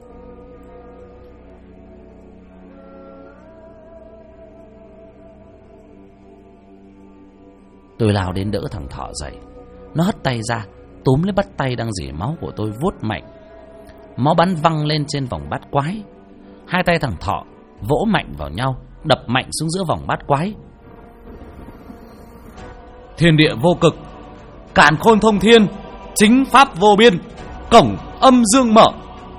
Tôi lao đến đỡ thằng Thọ dậy. Nó hất tay ra, túm lấy bắt tay đang rỉ máu của tôi vuốt mạnh. Máu bắn văng lên trên vòng bát quái. Hai tay thằng Thọ vỗ mạnh vào nhau, đập mạnh xuống giữa vòng bát quái. Thiên địa vô cực, càn khôn thông thiên, chính pháp vô biên, cổng âm dương mở.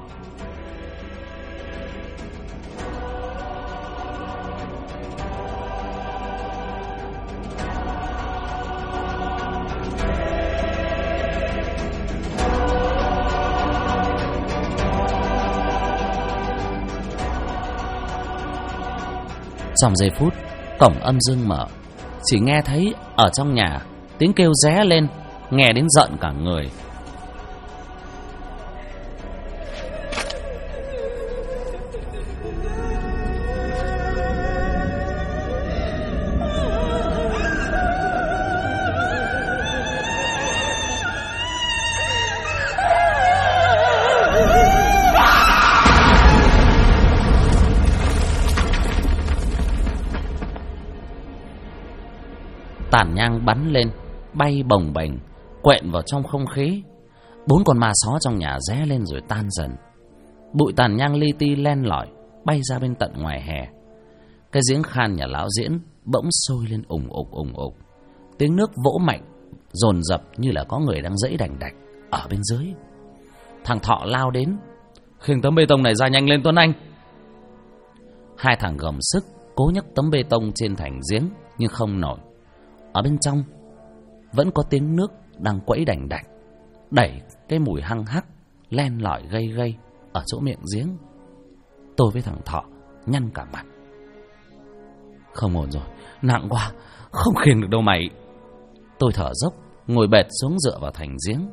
Trong giây phút cổng âm dương mở, chỉ nghe thấy ở trong nhà tiếng kêu ré lên, nghe đến giận cả người. Tàn nhang bắn lên, bay bồng bềnh, quện vào trong không khí. 4 con ma só trong nhà ré lên rồi tan dần. Bụi tàn nhang li ti len lỏi bay ra bên tận ngoài hè. Cái giếng khan nhà lão Diễn bỗng sôi lên ùng ục ùng ục. Tiếng nước vỗ mạnh, dồn dập như là có người đang giãy đành đạch ở bên dưới. Thằng Thọ lao đến: "Khiêng tấm bê tông này ra nhanh lên Tuấn Anh." Hai thằng gồng sức cố nhấc tấm bê tông trên thành giếng nhưng không nổi. Ở bên trong vẫn có tiếng nước đang quẫy đành đạch, đẩy cái mùi hăng hắc len lỏi gây gây ở chỗ miệng giếng. Tôi với thằng Thọ nhăn cả mặt. Không ổn rồi, nặng quá, không khiêng được đâu mày. Tôi thở dốc, ngồi bệt xuống dựa vào thành giếng.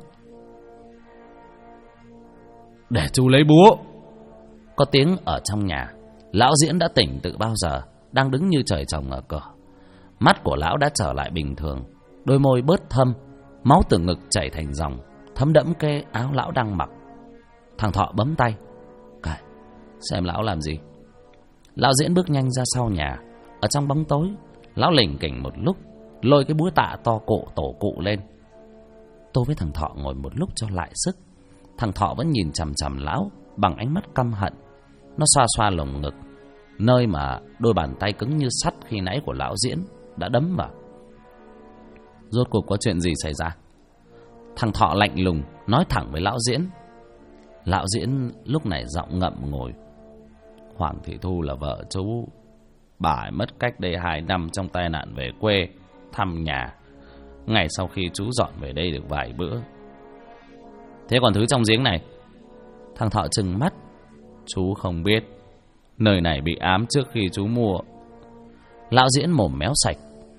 "Để chú lấy búa." Có tiếng ở trong nhà. Lão Diễn đã tỉnh từ bao giờ, đang đứng như trời trồng ở cửa. Mắt của lão đã trở lại bình thường, đôi môi bớt thâm, máu từ ngực chảy thành dòng, thấm đẫm cái áo lão đang mặc. Thằng Thọ bấm tay: "Cải, xem lão làm gì." Lão Diễn bước nhanh ra sau nhà. Ở trong bóng tối, lão lỉnh kỉnh một lúc, lôi cái búa tạ to cụ tổ cụ lên. Tôi với thằng Thọ ngồi một lúc cho lại sức. Thằng Thọ vẫn nhìn chằm chằm lão bằng ánh mắt căm hận. Nó xoa xoa lồng ngực, nơi mà đôi bàn tay cứng như sắt khi nãy của lão Diễn đã đấm vào. Rốt cuộc có chuyện gì xảy ra? Thằng Thọ lạnh lùng nói thẳng với lão Diễn. Lão Diễn lúc này giọng ngậm ngùi: "Hoàng Thị Thu là vợ chú. Bà ấy mất cách đây 2 năm trong tai nạn về quê thăm nhà, ngày sau khi chú dọn về đây được vài bữa." "Thế còn thứ trong giếng này?" Thằng Thọ trừng mắt: "Chú không biết. Nơi này bị ám trước khi chú mua." Lão Diễn mồm méo sạch: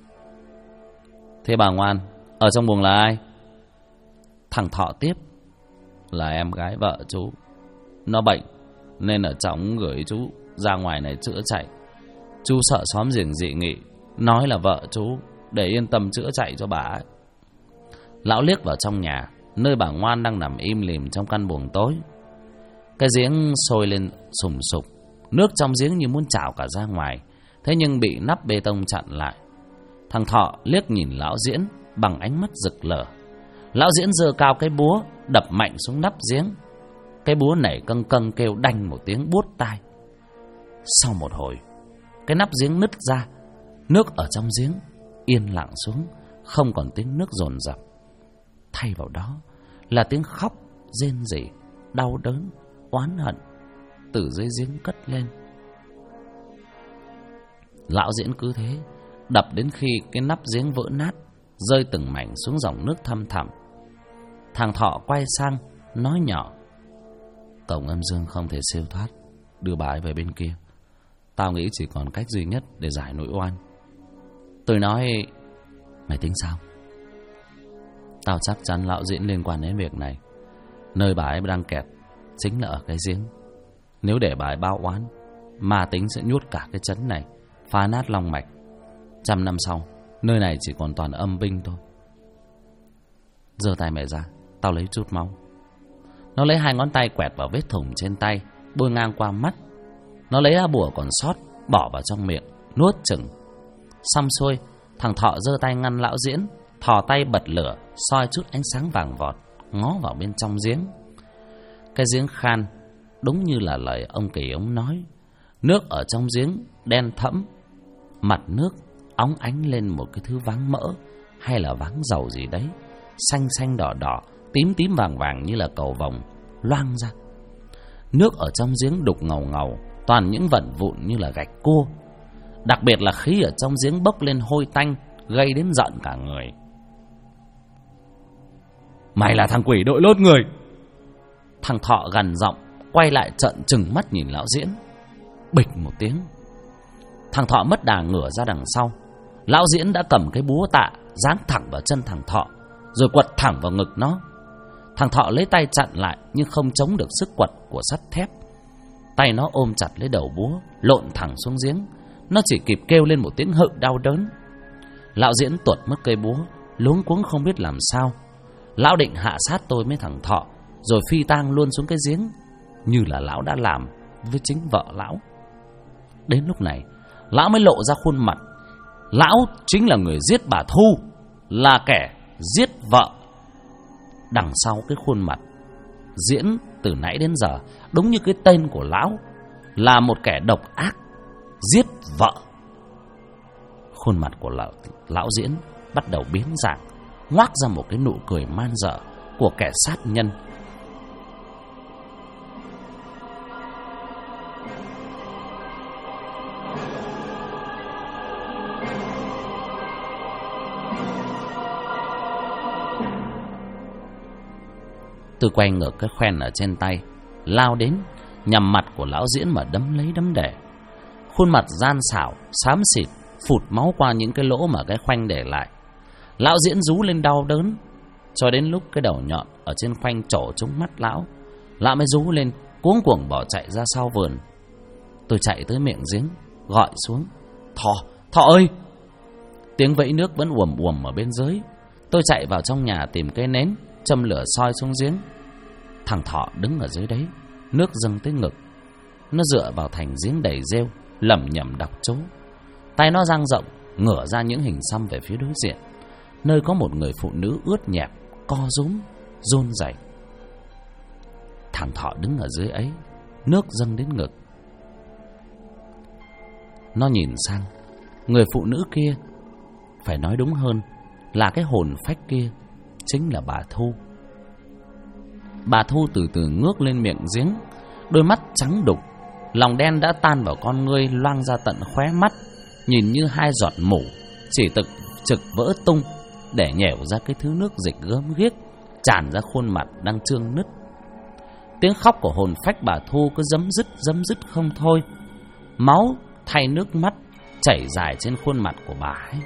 "Thế bà ngoan, ở trong buồng là ai?" Thằng Thọ tiếp: "Là em gái vợ chú. Nó bệnh nên ở trong gửi chú ra ngoài này chữa chạy. Chú sợ xóm giềng dị nghị, nói là vợ chú để yên tâm chữa chạy cho bà ấy." Lão liếc vào trong nhà, nơi bà ngoan đang nằm im lìm trong căn buồng tối. Cái giếng sôi lên sùng sục, nước trong giếng như muốn trào cả ra ngoài, thế nhưng bị nắp bê tông chặn lại. Thằng Thọ liếc nhìn lão Diễn bằng ánh mắt rực lửa. Lão Diễn giơ cao cái búa đập mạnh xuống nắp giếng. Cái búa nảy câng câng kêu đanh một tiếng buốt tai. Sau một hồi, cái nắp giếng nứt ra, nước ở trong giếng yên lặng xuống, không còn tiếng nước dồn dập. Thay vào đó là tiếng khóc rên rỉ, đau đớn, oán hận từ dưới giếng cất lên. Lão Diễn cứ thế đập đến khi cái nắp giếng vỡ nát, rơi từng mảnh xuống dòng nước thăm thẳm. Thằng Thọ quay sang nói nhỏ: "Cổng âm dương không thể siêu thoát, đưa bà ấy về bên kia. Tao nghĩ chỉ còn cách duy nhất để giải nỗi oan." Tôi nói: "Mày tính sao?" "Tao chắc chắn lão Diễn liên quan đến việc này. Nơi bà ấy đang kẹt chính là ở cái giếng. Nếu để bà ấy báo oán, ma tính sẽ nhốt cả cái trấn này, phá nát long mạch. 100 năm sau, nơi này chỉ còn toàn âm binh thôi. Giơ tay mẹ ra, tao lấy chút máu. Nó lấy 2 ngón tay quẹt vào vết thủng trên tay, bôi ngang qua mắt. Nó lấy lá bùa còn sót, bỏ vào trong miệng, nuốt chừng. Xong xuôi, thằng Thọ giơ tay ngăn lão Diễn, thò tay bật lửa, soi chút ánh sáng vàng vọt, ngó vào bên trong giếng. Cái giếng khan, đúng như là lời ông Kỳ ông nói. Nước ở trong giếng đen thẫm, mặt nước óng ánh lên một cái thứ váng mỡ hay là váng dầu gì đấy, xanh xanh đỏ đỏ, tím tím vàng vàng như là cầu vồng loang ra. Nước ở trong giếng đục ngầu ngầu, toàn những vẩn vụn như là gạch cua. Đặc biệt là khí ở trong giếng bốc lên hôi tanh, gây đến giận cả người. Mày là thằng quỷ đội lốt người. Thằng Thọ gằn giọng, quay lại trợn trừng mắt nhìn lão Diễn. Bịch một tiếng, thằng Thọ mất đà ngửa ra đằng sau. Lão Diễn đã cầm cái búa tạ giáng thẳng vào chân thằng Thọ, rồi quật thẳng vào ngực nó. Thằng Thọ lấy tay chặn lại nhưng không chống được sức quật của sắt thép. Tay nó ôm chặt lấy đầu búa, lộn thẳng xuống giếng. Nó chỉ kịp kêu lên một tiếng hự đau đớn. Lão Diễn tuột mất cây búa, luống cuống không biết làm sao. Lão định hạ sát tôi với thằng Thọ, rồi phi tang luôn xuống cái giếng, như là lão đã làm với chính vợ lão. Đến lúc này, lão mới lộ ra khuôn mặt. Lão chính là người giết bà Thu, là kẻ giết vợ. Đằng sau cái khuôn mặt Diễn từ nãy đến giờ, đúng như cái tên của lão, là một kẻ độc ác, giết vợ. Khuôn mặt của lão Diễn bắt đầu biến dạng, ngoác ra một cái nụ cười man dợ của kẻ sát nhân. Tôi quay ngược cái khoen ở trên tay, lao đến nhằm mặt của lão Diễn mà đấm lấy đấm để. Khuôn mặt gian xảo, xám xịt, phụt máu qua những cái lỗ mà cái khoanh để lại. Lão Diễn rú lên đau đớn, cho đến lúc cái đầu nhọn ở trên khoanh trổ trúng mắt lão, lão mới rú lên cuống cuồng bỏ chạy ra sau vườn. Tôi chạy tới miệng giếng, gọi xuống: Thọ ơi! Tiếng vẫy nước vẫn ùm ùm ở bên dưới. Tôi chạy vào trong nhà tìm cây nến, châm lửa soi xuống giếng. Thằng Thọ đứng ở dưới đấy, nước dâng tới ngực. Nó dựa vào thành giếng đầy rêu, lẩm nhẩm đọc chú. Tay nó dang rộng, ngửa ra những hình xăm về phía đối diện, nơi có một người phụ nữ ướt nhẹp, co rúm, run rẩy. Thằng Thọ đứng ở dưới ấy, nước dâng đến ngực. Nó nhìn sang người phụ nữ kia, phải nói đúng hơn là cái hồn phách kia chính là bà Thu. Bà Thu từ từ ngước lên miệng giếng, đôi mắt trắng đục, lòng đen đã tan vào con ngươi loang ra tận khóe mắt, nhìn như 2 giọt mủ chỉ trực vỡ tung để nhẻo ra cái thứ nước dịch gớm ghiếc tràn ra khuôn mặt đang trương nứt. Tiếng khóc của hồn phách bà Thu cứ dấm dứt không thôi. Máu thay nước mắt chảy dài trên khuôn mặt của bà ấy.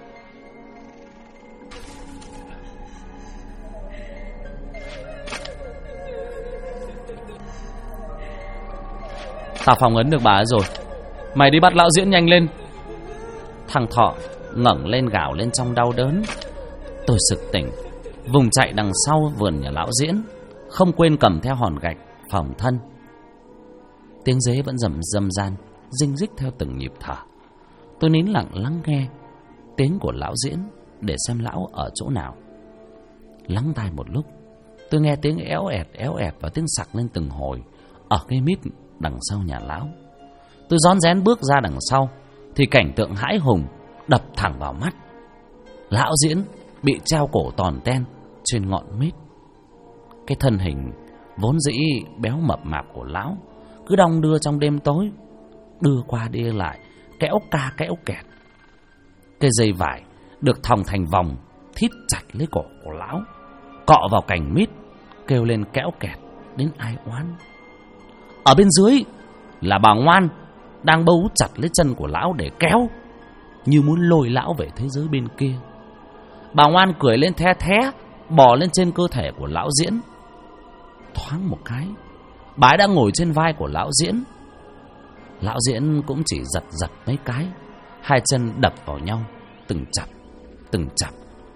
Tao phỏng ấn được bà ấy rồi. Mày đi bắt lão Diễn nhanh lên. Thằng Thọ ngẩng lên gào lên trong đau đớn. Tôi sực tỉnh, vùng chạy đằng sau vườn nhà lão Diễn, không quên cầm theo hòn gạch phòng thân. Tiếng dế vẫn rầm ran, rinh rích theo từng nhịp thở. Tôi nín lặng lắng nghe tiếng của lão Diễn để xem lão ở chỗ nào. Lắng tai một lúc, tôi nghe tiếng éo ẹt và tiếng sặc lên từng hồi ở cây mít đằng sau nhà lão. Tôi rón rén bước ra đằng sau thì cảnh tượng hãi hùng đập thẳng vào mắt. Lão Diễn bị treo cổ tòn ten trên ngọn mít. Cái thân hình vốn dĩ béo mập mạp của lão cứ đong đưa trong đêm tối, đưa qua đi lại, kéo ca kéo kẹt. Cái dây vải được thòng thành vòng thít chặt lấy cổ của lão, cọ vào cành mít, kêu lên kéo kẹt đến ai oán. Ở bên dưới là bà Ngoan đang bấu chặt lấy chân của lão để kéo, như muốn lôi lão về thế giới bên kia. Bà Ngoan cười lên the thé, bò lên trên cơ thể của lão Diễn. Thoáng một cái, bà ấy đã ngồi trên vai của lão Diễn. Lão Diễn cũng chỉ giật giật mấy cái, hai chân đập vào nhau từng chập từng chập.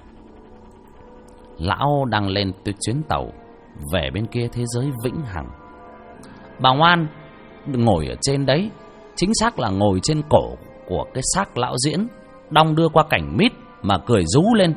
Lão đang lên chuyến tàu về bên kia thế giới vĩnh hằng. Bà Ngoan ngồi ở trên đấy, chính xác là ngồi trên cổ của cái xác lão Diễn, đong đưa qua cảnh mít mà cười rú lên.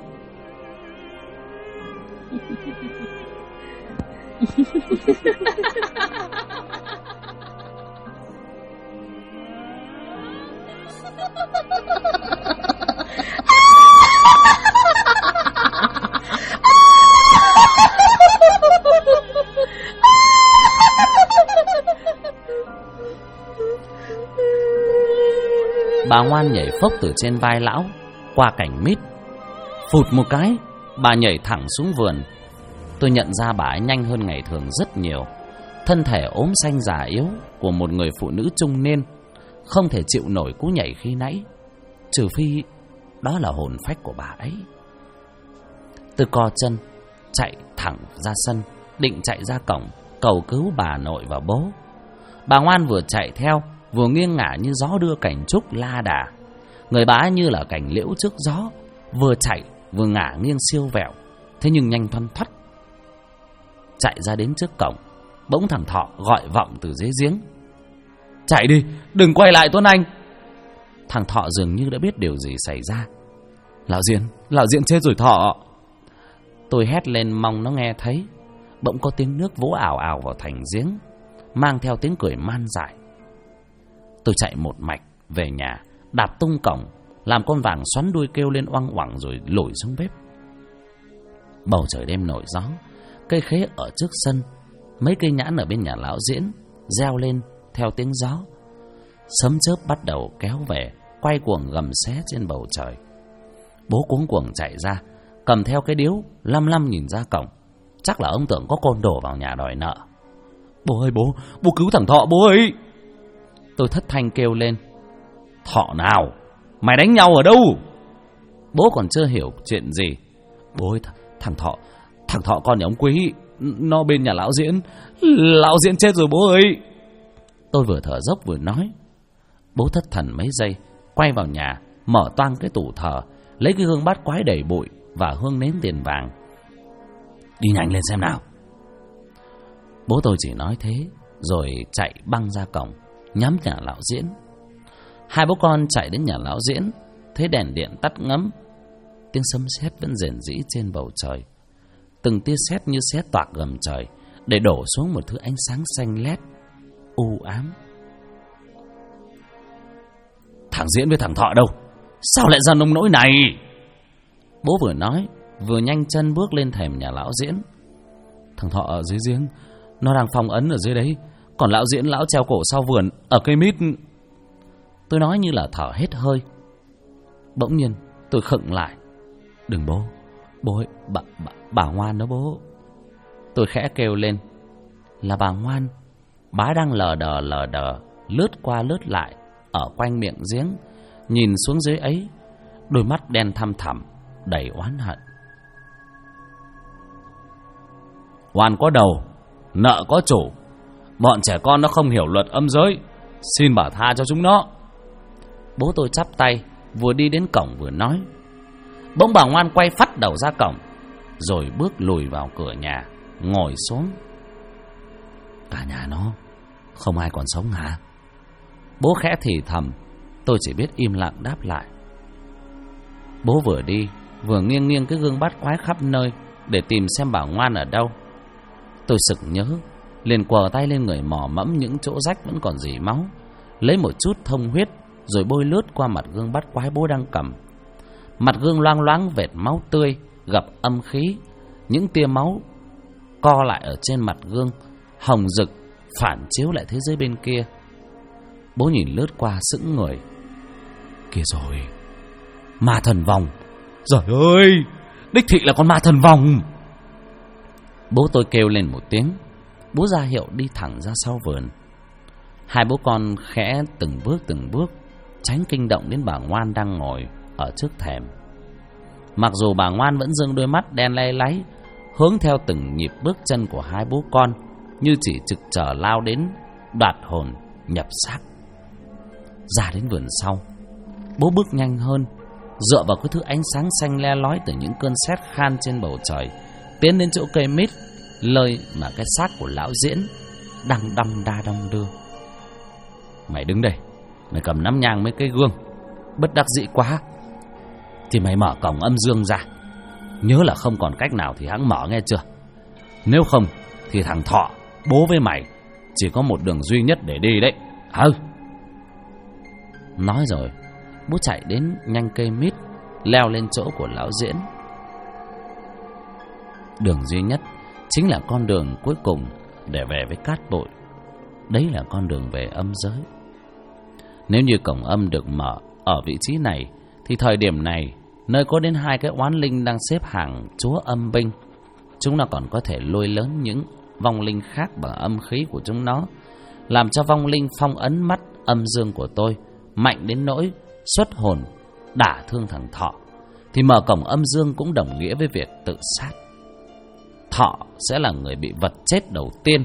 Bà Ngoan nhảy phốc từ trên vai lão qua cảnh mít. Phụt một cái, bà nhảy thẳng xuống vườn. Tôi nhận ra bà ấy nhanh hơn ngày thường rất nhiều. Thân thể ốm xanh già yếu của một người phụ nữ trung niên, không thể chịu nổi cú nhảy khi nãy, trừ phi đó là hồn phách của bà ấy. Tôi co chân chạy thẳng ra sân, định chạy ra cổng cầu cứu bà nội và bố. Bà Ngoan vừa chạy theo vừa nghiêng ngả như gió đưa cành trúc la đà. Người bà ấy như là cành liễu trước gió, vừa chạy vừa ngả nghiêng siêu vẹo, thế nhưng nhanh thoăn thoắt. Chạy ra đến trước cổng, bỗng thằng Thọ gọi vọng từ dưới giếng: "Chạy đi, đừng quay lại Tuấn Anh." Thằng Thọ dường như đã biết điều gì xảy ra. Lão Diễn chết rồi Thọ." Tôi hét lên mong nó nghe thấy. Bỗng có tiếng nước vỗ ào ào vào thành giếng, mang theo tiếng cười man dại. Tôi chạy một mạch về nhà, đạp tung cổng, làm con vàng xoắn đuôi kêu lên oang oảng rồi lủi xuống bếp. Bầu trời đêm nổi gió, cây khế ở trước sân, mấy cây nhãn ở bên nhà lão Diễn reo lên theo tiếng gió. Sấm chớp bắt đầu kéo về, quay cuồng gầm xé trên bầu trời. Bố cuống cuồng chạy ra, cầm theo cái điếu, lăm lăm nhìn ra cổng. Chắc là ông tưởng có côn đồ vào nhà đòi nợ. "Bố ơi bố cứu thằng Thọ bố ơi!" Tôi thất thanh kêu lên. "Thọ nào? Mày đánh nhau ở đâu?" Bố còn chưa hiểu chuyện gì. "Bố ơi, thằng Thọ con nhà ông Quý, nó bên nhà lão Diễn chết rồi bố ơi." Tôi vừa thở dốc vừa nói. Bố thất thần mấy giây, quay vào nhà, mở toang cái tủ thờ, lấy cái gương bát quái đầy bụi và hương nến tiền vàng. "Đi nhanh lên xem nào." Bố tôi chỉ nói thế rồi chạy băng ra cổng, nhắm nhà lão Diễn. Hai bố con chạy đến nhà lão Diễn, thấy đèn điện tắt ngấm, tiếng sấm sét vẫn rền rĩ trên bầu trời. Từng tia sét như xé toạc gầm trời để đổ xuống một thứ ánh sáng xanh lét u ám. "Thằng Diễn với thằng Thọ đâu? Sao lại ra nông nỗi này?" Bố vừa nói vừa nhanh chân bước lên thềm nhà lão Diễn. "Thằng Thọ ở dưới giếng, nó đang phong ấn ở dưới đấy. Còn lão Diễn lão treo cổ sau vườn ở cây mít." Tôi nói như là thở hết hơi. Bỗng nhiên tôi khựng lại. "Đừng bố, bố ơi, bà Ngoan đó bố." Tôi khẽ kêu lên. Là bà Ngoan. Bà đang lờ đờ lướt qua lướt lại ở quanh miệng giếng, nhìn xuống dưới ấy, đôi mắt đen thăm thẳm đầy oán hận. "Oan có đầu, nợ có chủ. Bọn trẻ con nó không hiểu luật âm giới, xin bà tha cho chúng nó." Bố tôi chắp tay, vừa đi đến cổng vừa nói. Bỗng bà Ngoan quay phắt đầu ra cổng, rồi bước lùi vào cửa nhà, ngồi xuống. "Cả nhà nó không ai còn sống hả?" Bố khẽ thì thầm. Tôi chỉ biết im lặng đáp lại. Bố vừa đi vừa nghiêng nghiêng cái gương bát quái khắp nơi để tìm xem bà Ngoan ở đâu. Tôi sực nhớ, liền quờ tay lên người mò mẫm những chỗ rách vẫn còn rỉ máu, lấy một chút thông huyết rồi bôi lướt qua mặt gương bát quái bố đang cầm. Mặt gương loang loáng vệt máu tươi, gặp âm khí. Những tia máu co lại ở trên mặt gương, hồng rực phản chiếu lại thế giới bên kia. Bố nhìn lướt qua sững người. "Kìa rồi, ma thần vòng. Giời ơi, đích thị là con ma thần vòng." Bố tôi kêu lên một tiếng. Bố ra hiệu đi thẳng ra sau vườn. Hai bố con khẽ từng bước tránh kinh động đến bà Ngoan đang ngồi ở trước thềm. Mặc dù bà Ngoan vẫn dương đôi mắt đen lay láy hướng theo từng nhịp bước chân của hai bố con, như chỉ trực chờ lao đến đoạt hồn nhập xác. Ra đến vườn sau, bố bước nhanh hơn, dựa vào cái thứ ánh sáng xanh le lói từ những cơn sét khan trên bầu trời, tiến đến chỗ cây mít, nơi mà cái xác của lão Diễn đang đong đa đong đưa. Mày đứng đây, mày cầm nắm nhang mấy cái gương. Bất đắc dĩ quá thì mày mở cổng âm dương ra. Nhớ là không còn cách nào thì hẵng mở, nghe chưa? Nếu không thì thằng Thọ, bố với mày chỉ có một đường duy nhất để đi đấy. Nói rồi, bố chạy đến nhanh cây mít, leo lên chỗ của lão Diễn. Đường duy nhất chính là con đường cuối cùng để về với cát bụi. Đấy là con đường về âm giới. Nếu như cổng âm được mở ở vị trí này thì thời điểm này, nơi có đến 2 cái oán linh đang xếp hàng chúa âm binh, chúng nó còn có thể lôi lớn những vong linh khác bằng âm khí của chúng nó, làm cho vong linh phong ấn mắt âm dương của tôi mạnh đến nỗi xuất hồn đả thương thằng Thọ, thì mở cổng âm dương cũng đồng nghĩa với việc tự sát. Thọ sẽ là người bị vật chết đầu tiên.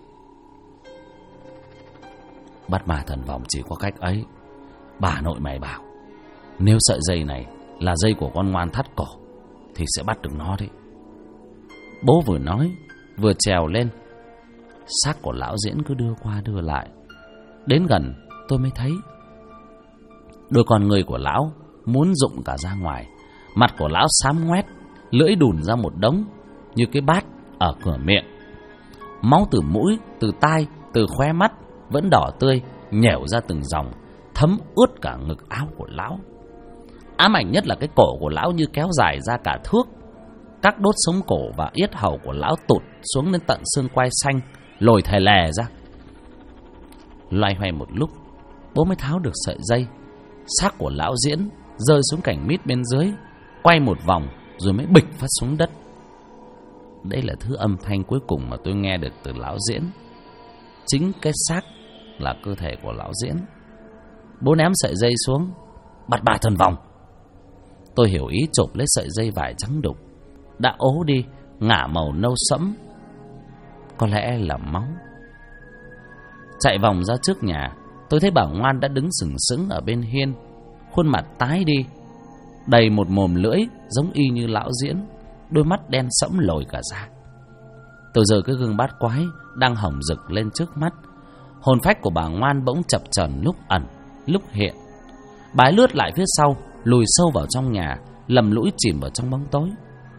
Bắt ma thần vòng chỉ có cách ấy. Bà nội mày bảo, nếu sợi dây này là dây của con ngoan thắt cổ thì sẽ bắt được nó đấy. Bố vừa nói vừa trèo lên. Xác của lão Diễn cứ đưa qua đưa lại. Đến gần tôi mới thấy đôi con người của lão muốn rụng cả ra ngoài. Mặt của lão xám ngoét, lưỡi đùn ra một đống như cái bát ở cửa miệng. Máu từ mũi, từ tai, từ khóe mắt vẫn đỏ tươi nhẻo ra từng dòng, thấm ướt cả ngực áo của lão. Ám ảnh nhất là cái cổ của lão như kéo dài ra cả thước. Các đốt sống cổ và yết hầu của lão tụt xuống đến tận xương quai xanh, lồi thè lè ra. Loay hoay một lúc, bố mới tháo được sợi dây. Xác của lão Diễn rơi xuống cành mít bên dưới, quay một vòng rồi mới bịch phát xuống đất. Đây là thứ âm thanh cuối cùng mà tôi nghe được từ lão Diễn. Chính cái xác là cơ thể của lão Diễn. Bố ném sợi dây xuống. Bắt bà thần vòng. Tôi hiểu ý, chộp lấy sợi dây vải trắng đục, đã ố đi, ngả màu nâu sẫm, có lẽ là máu. Chạy vòng ra trước nhà, tôi thấy bà Ngoan đã đứng sừng sững ở bên hiên, khuôn mặt tái đi, đầy một mồm lưỡi giống y như lão Diễn, đôi mắt đen sẫm lồi cả ra. Tôi giơ cái gương bát quái đang hồng rực lên trước mắt. Hồn phách của bà Ngoan bỗng chập chờn, lúc ẩn lúc hiện. Bà ấy lướt lại phía sau, lùi sâu vào trong nhà, lầm lũi chìm vào trong bóng tối.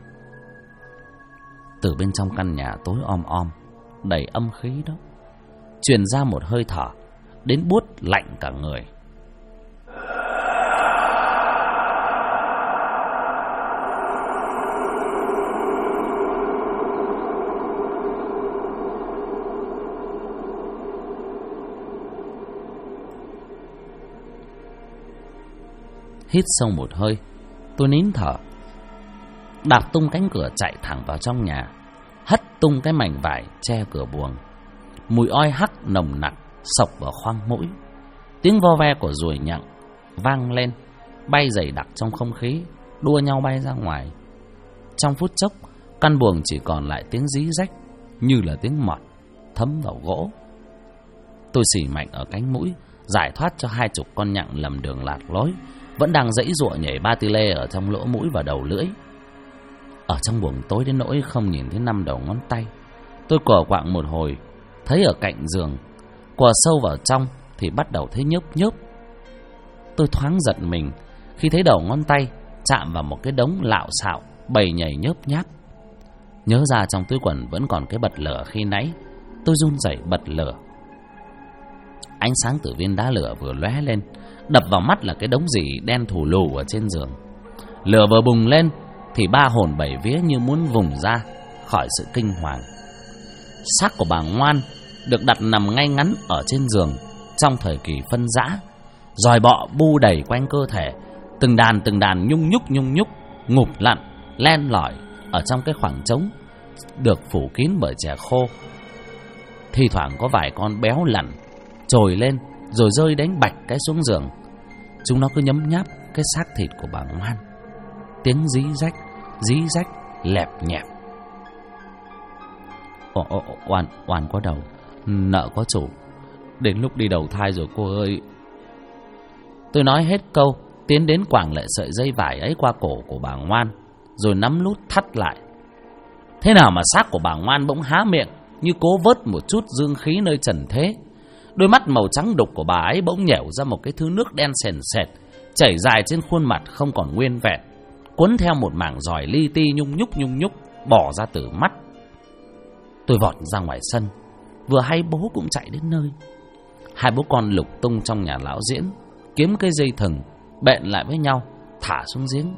Từ bên trong căn nhà tối om om, đầy âm khí đó, truyền ra một hơi thở đến buốt lạnh cả người. Hít sâu một hơi, tôi nín thở, đạp tung cánh cửa chạy thẳng vào trong nhà, hất tung cái mảnh vải che cửa buồng. Mùi oi hắc nồng nặc xộc vào khoang mũi. Tiếng vo ve của ruồi nhặng vang lên, bay dày đặc trong không khí, đua nhau bay ra ngoài. Trong phút chốc, căn buồng chỉ còn lại tiếng rí rách như là tiếng mọt thấm vào gỗ. Tôi xì mạnh ở cánh mũi, giải thoát cho 20 con nhặng lầm đường lạc lối, vẫn đang giãy giụa nhảy ba tư lê ở trong lỗ mũi và đầu lưỡi. Ở trong buồng tối đến nỗi không nhìn thấy 5 đầu ngón tay. Tôi quờ quạng một hồi, thấy ở cạnh giường, quờ sâu vào trong thì bắt đầu thấy nhớp nhớp. Tôi thoáng giật mình khi thấy đầu ngón tay chạm vào một cái đống lạo xạo bầy nhầy nhớp nháp. Nhớ ra trong túi quần vẫn còn cái bật lửa khi nãy, tôi run rẩy bật lửa. Ánh sáng từ viên đá lửa vừa lóe lên, đập vào mắt là cái đống gì đen thù lù ở trên giường. Lửa vừa bùng lên thì 3 hồn 7 vía như muốn vùng ra khỏi sự kinh hoàng. Xác của bà Ngoan được đặt nằm ngay ngắn ở trên giường trong thời kỳ phân rã, giòi bọ bu đầy quanh cơ thể, từng đàn nhung nhúc ngụp lặn len lỏi ở trong cái khoảng trống được phủ kín bởi chè khô. Thi thoảng có vài con béo lặn trồi lên rồi rơi đánh bạch cái xuống giường. Chúng nó cứ nhấm nháp cái xác thịt của bà Ngoan. Tiếng dí rách lẹp nhẹp. Oan có đầu, nợ có chủ. Đến lúc đi đầu thai rồi cô ơi. Tôi nói hết câu, tiến đến quàng lại sợi dây vải ấy qua cổ của bà Ngoan, rồi nắm nút thắt lại. Thế nào mà xác của bà Ngoan bỗng há miệng, như cố vớt một chút dương khí nơi trần thế. Đôi mắt màu trắng đục của bà ấy bỗng nhẻo ra một cái thứ nước đen sền sệt, chảy dài trên khuôn mặt không còn nguyên vẹn, cuốn theo một mảng giòi li ti nhung nhúc bỏ ra từ mắt. Tôi vọt ra ngoài sân, vừa hay bố cũng chạy đến nơi. Hai bố con lục tung trong nhà lão Diễn, kiếm cái dây thừng bện lại với nhau, thả xuống giếng.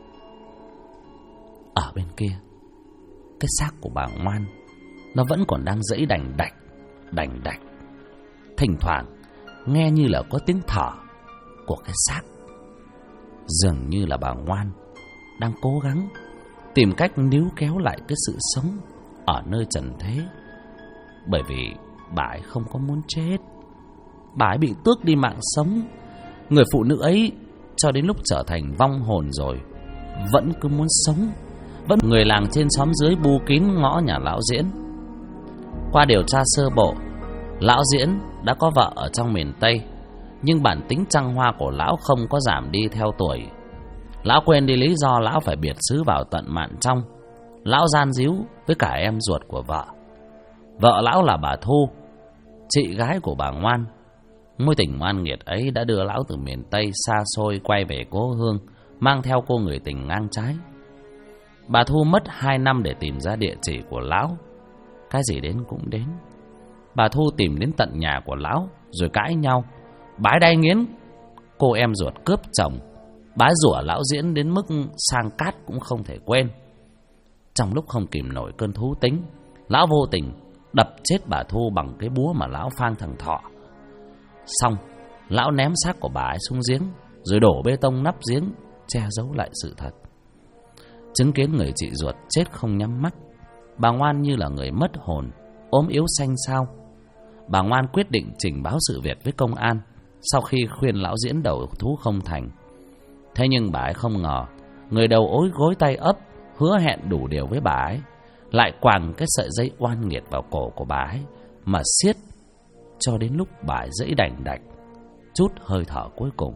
Ở bên kia, cái xác của bà Ngoan nó vẫn còn đang giãy đành đạch. Thỉnh thoảng nghe như là có tiếng thở của cái xác. Dường như là bà Ngoan đang cố gắng tìm cách níu kéo lại cái sự sống ở nơi trần thế. Bởi vì bà ấy không có muốn chết, bà ấy bị tước đi mạng sống. Người phụ nữ ấy cho đến lúc trở thành vong hồn rồi vẫn cứ muốn sống. Vẫn người làng trên xóm dưới bu kín ngõ nhà lão Diễn. Qua điều tra sơ bộ, lão Diễn đã có vợ ở trong miền Tây, nhưng bản tính trăng hoa của lão không có giảm đi theo tuổi. Lão quên đi lý do lão phải biệt xứ vào tận Mạn Trong. Lão gian díu với cả em ruột của vợ. Vợ lão là bà Thu, chị gái của bà Ngoan. Mối tình oan nghiệt ấy đã đưa lão từ miền Tây xa xôi quay về cố hương, mang theo cô người tình ngang trái. Bà Thu mất 2 năm để tìm ra địa chỉ của lão. Cái gì đến cũng đến. Bà Thu tìm đến tận nhà của lão rồi cãi nhau. Bái đay nghiến cô em ruột cướp chồng. Bái rủa lão Diễn đến mức sang cát cũng không thể quên. Trong lúc không kìm nổi cơn thú tính, lão vô tình đập chết bà Thu bằng cái búa mà lão phang thằng Thọ. Xong, lão ném xác của bà ấy xuống giếng, rồi đổ bê tông nắp giếng che giấu lại sự thật. Chứng kiến người chị ruột chết không nhắm mắt, bà Ngoan như là người mất hồn, ốm yếu xanh xao. Bà Ngoan quyết định trình báo sự việc với công an sau khi khuyên lão Diễn đầu thú không thành. Thế nhưng bà ấy không ngờ người đầu ối gối tay ấp hứa hẹn đủ điều với bà ấy lại quàng cái sợi dây oan nghiệt vào cổ của bà ấy mà siết cho đến lúc bà ấy giãy đành đạch, chút hơi thở cuối cùng.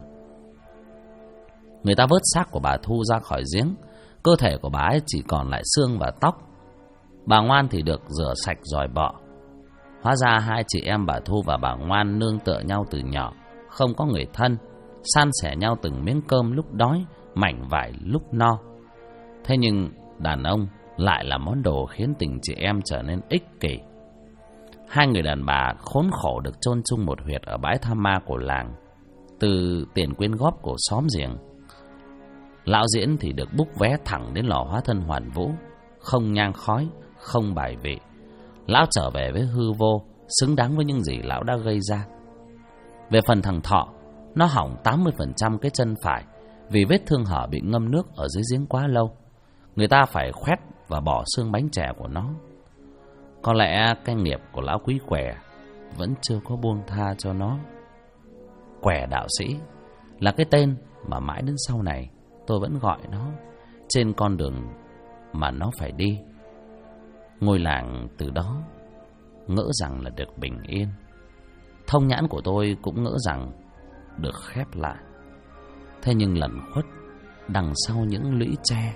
Người ta vớt xác của bà Thu ra khỏi giếng. Cơ thể của bà ấy chỉ còn lại xương và tóc. Bà Ngoan thì được rửa sạch giòi bọ. Hóa ra hai chị em bà Thu và bà Ngoan nương tựa nhau từ nhỏ, không có người thân, san sẻ nhau từng miếng cơm lúc đói, mảnh vải lúc no. Thế nhưng đàn ông lại là món đồ khiến tình chị em trở nên ích kỷ. Hai người đàn bà khốn khổ được chôn chung một huyệt ở bãi tha ma của làng, từ tiền quyên góp của xóm giềng. Lão Diễn thì được búc vé thẳng đến lò hóa thân Hoàn Vũ, không nhang khói, không bài vị. Lão trở về với hư vô, xứng đáng với những gì lão đã gây ra. Về phần thằng Thọ, nó hỏng 80% cái chân phải vì vết thương hở bị ngâm nước ở dưới giếng quá lâu. Người ta phải khoét và bỏ xương bánh chè của nó. Có lẽ cái nghiệp của lão Quý Què vẫn chưa có buông tha cho nó. Què đạo sĩ là cái tên mà mãi đến sau này tôi vẫn gọi nó trên con đường mà nó phải đi. Ngôi làng từ đó ngỡ rằng là được bình yên. Thông nhãn của tôi cũng ngỡ rằng được khép lại. Thế nhưng lẩn khuất đằng sau những lũy tre,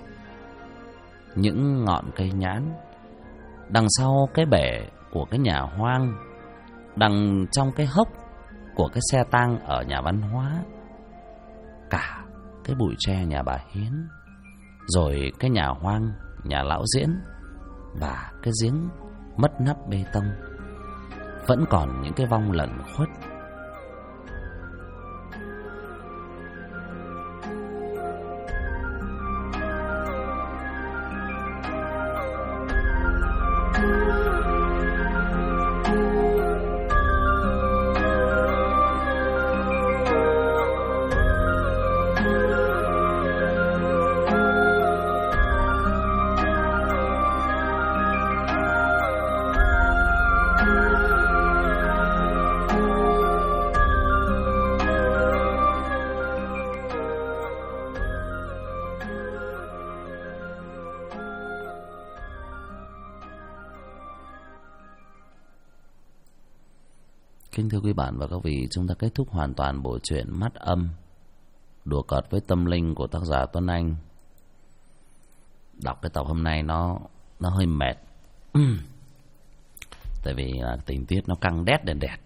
những ngọn cây nhãn, đằng sau cái bể của cái nhà hoang, đằng trong cái hốc của cái xe tang ở nhà văn hóa, cả cái bụi tre nhà bà Hiến, rồi cái nhà hoang nhà lão Diễn và cái giếng mất nắp bê tông, vẫn còn những cái vong lẩn khuất. Kính thưa quý bạn và các vị, chúng ta kết thúc hoàn toàn bộ truyện Mắt Âm, đùa cợt với tâm linh của tác giả Tuấn Anh. Đọc cái tập hôm nay nó hơi mệt. Tại vì tình tiết nó căng đét đèn đẹt.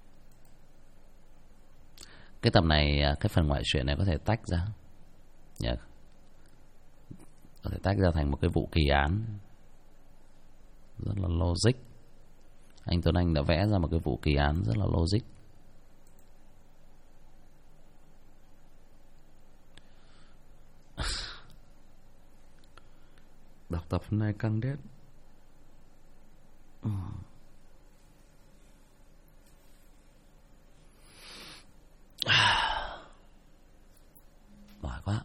Cái tập này, cái phần ngoại truyện này có thể tách ra, có thể tách ra thành một cái vụ kỳ án rất là logic. Anh Tuấn Anh đã vẽ ra một cái vụ kỳ án rất là logic. Đọc tập này căng đét. Mỏi quá.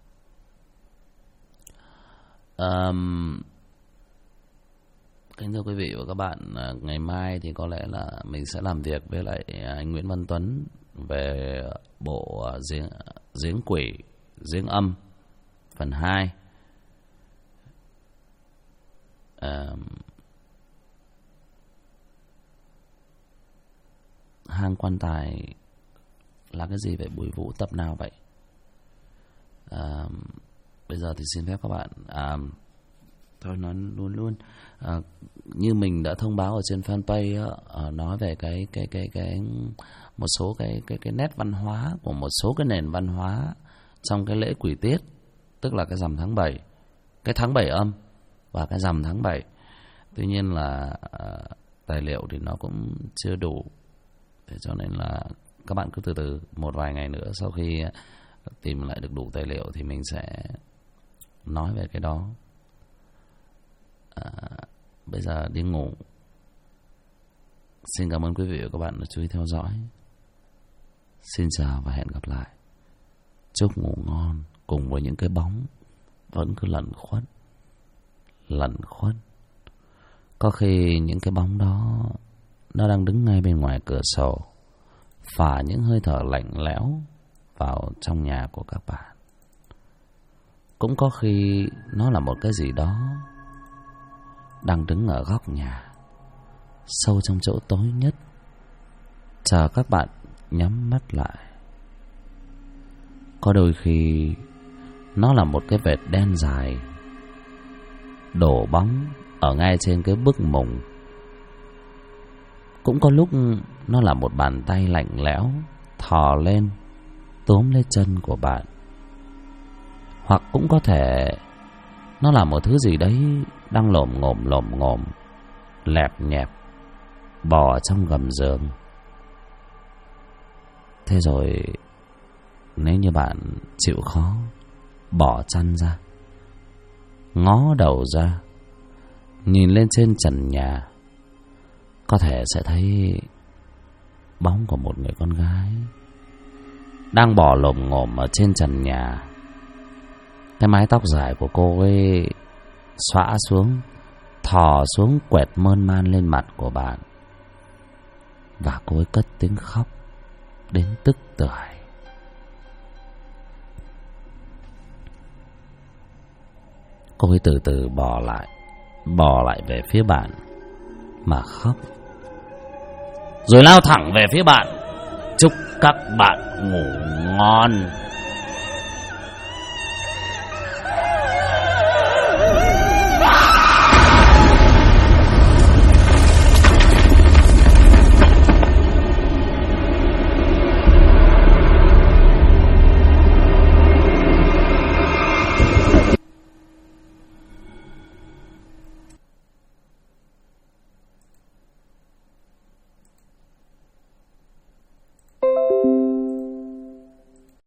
Kính thưa quý vị và các bạn, ngày mai thì có lẽ là mình sẽ làm việc với lại anh Nguyễn Văn Tuấn về bộ Giếng Quỷ, Giếng Âm phần 2. Hang quan tài là cái gì vậy Bùi Vũ, tập nào vậy? Bây giờ thì xin phép các bạn thôi nói luôn như mình đã thông báo ở trên fanpage nói về cái một số cái nét văn hóa của một số cái nền văn hóa trong cái lễ Quỷ Tiết, tức là cái rằm tháng 7, cái tháng 7 âm và cái rằm tháng 7. Tuy nhiên là tài liệu thì nó cũng chưa đủ, thế cho nên là các bạn cứ từ từ, một vài ngày nữa sau khi tìm lại được đủ tài liệu thì mình sẽ nói về cái đó. Bây giờ đi ngủ. Xin cảm ơn quý vị và các bạn đã chú ý theo dõi. Xin chào và hẹn gặp lại. Chúc ngủ ngon cùng với những cái bóng vẫn cứ lẩn khuất. Có khi những cái bóng đó nó đang đứng ngay bên ngoài cửa sổ, phả những hơi thở lạnh lẽo vào trong nhà của các bạn. Cũng có khi nó là một cái gì đó đang đứng ở góc nhà, sâu trong chỗ tối nhất, chờ các bạn nhắm mắt lại. Có đôi khi nó là một cái vệt đen dài đổ bóng ở ngay trên cái bức mùng. Cũng có lúc nó là một bàn tay lạnh lẽo thò lên túm lấy chân của bạn. Hoặc cũng có thể nó là một thứ gì đấy đang lồm ngồm lẹp nhẹp bò trong gầm giường. Thế rồi nếu như bạn chịu khó bỏ chăn ra, ngó đầu ra, nhìn lên trên trần nhà, có thể sẽ thấy bóng của một người con gái đang bò lồm ngồm ở trên trần nhà. Cái mái tóc dài của cô ấy xõa xuống, thò xuống quẹt mơn man lên mặt của bạn. Và cô ấy cất tiếng khóc đến tức tưởi. Cô ấy từ từ bò lại về phía bạn mà khóc, rồi lao thẳng về phía bạn. Chúc các bạn ngủ ngon.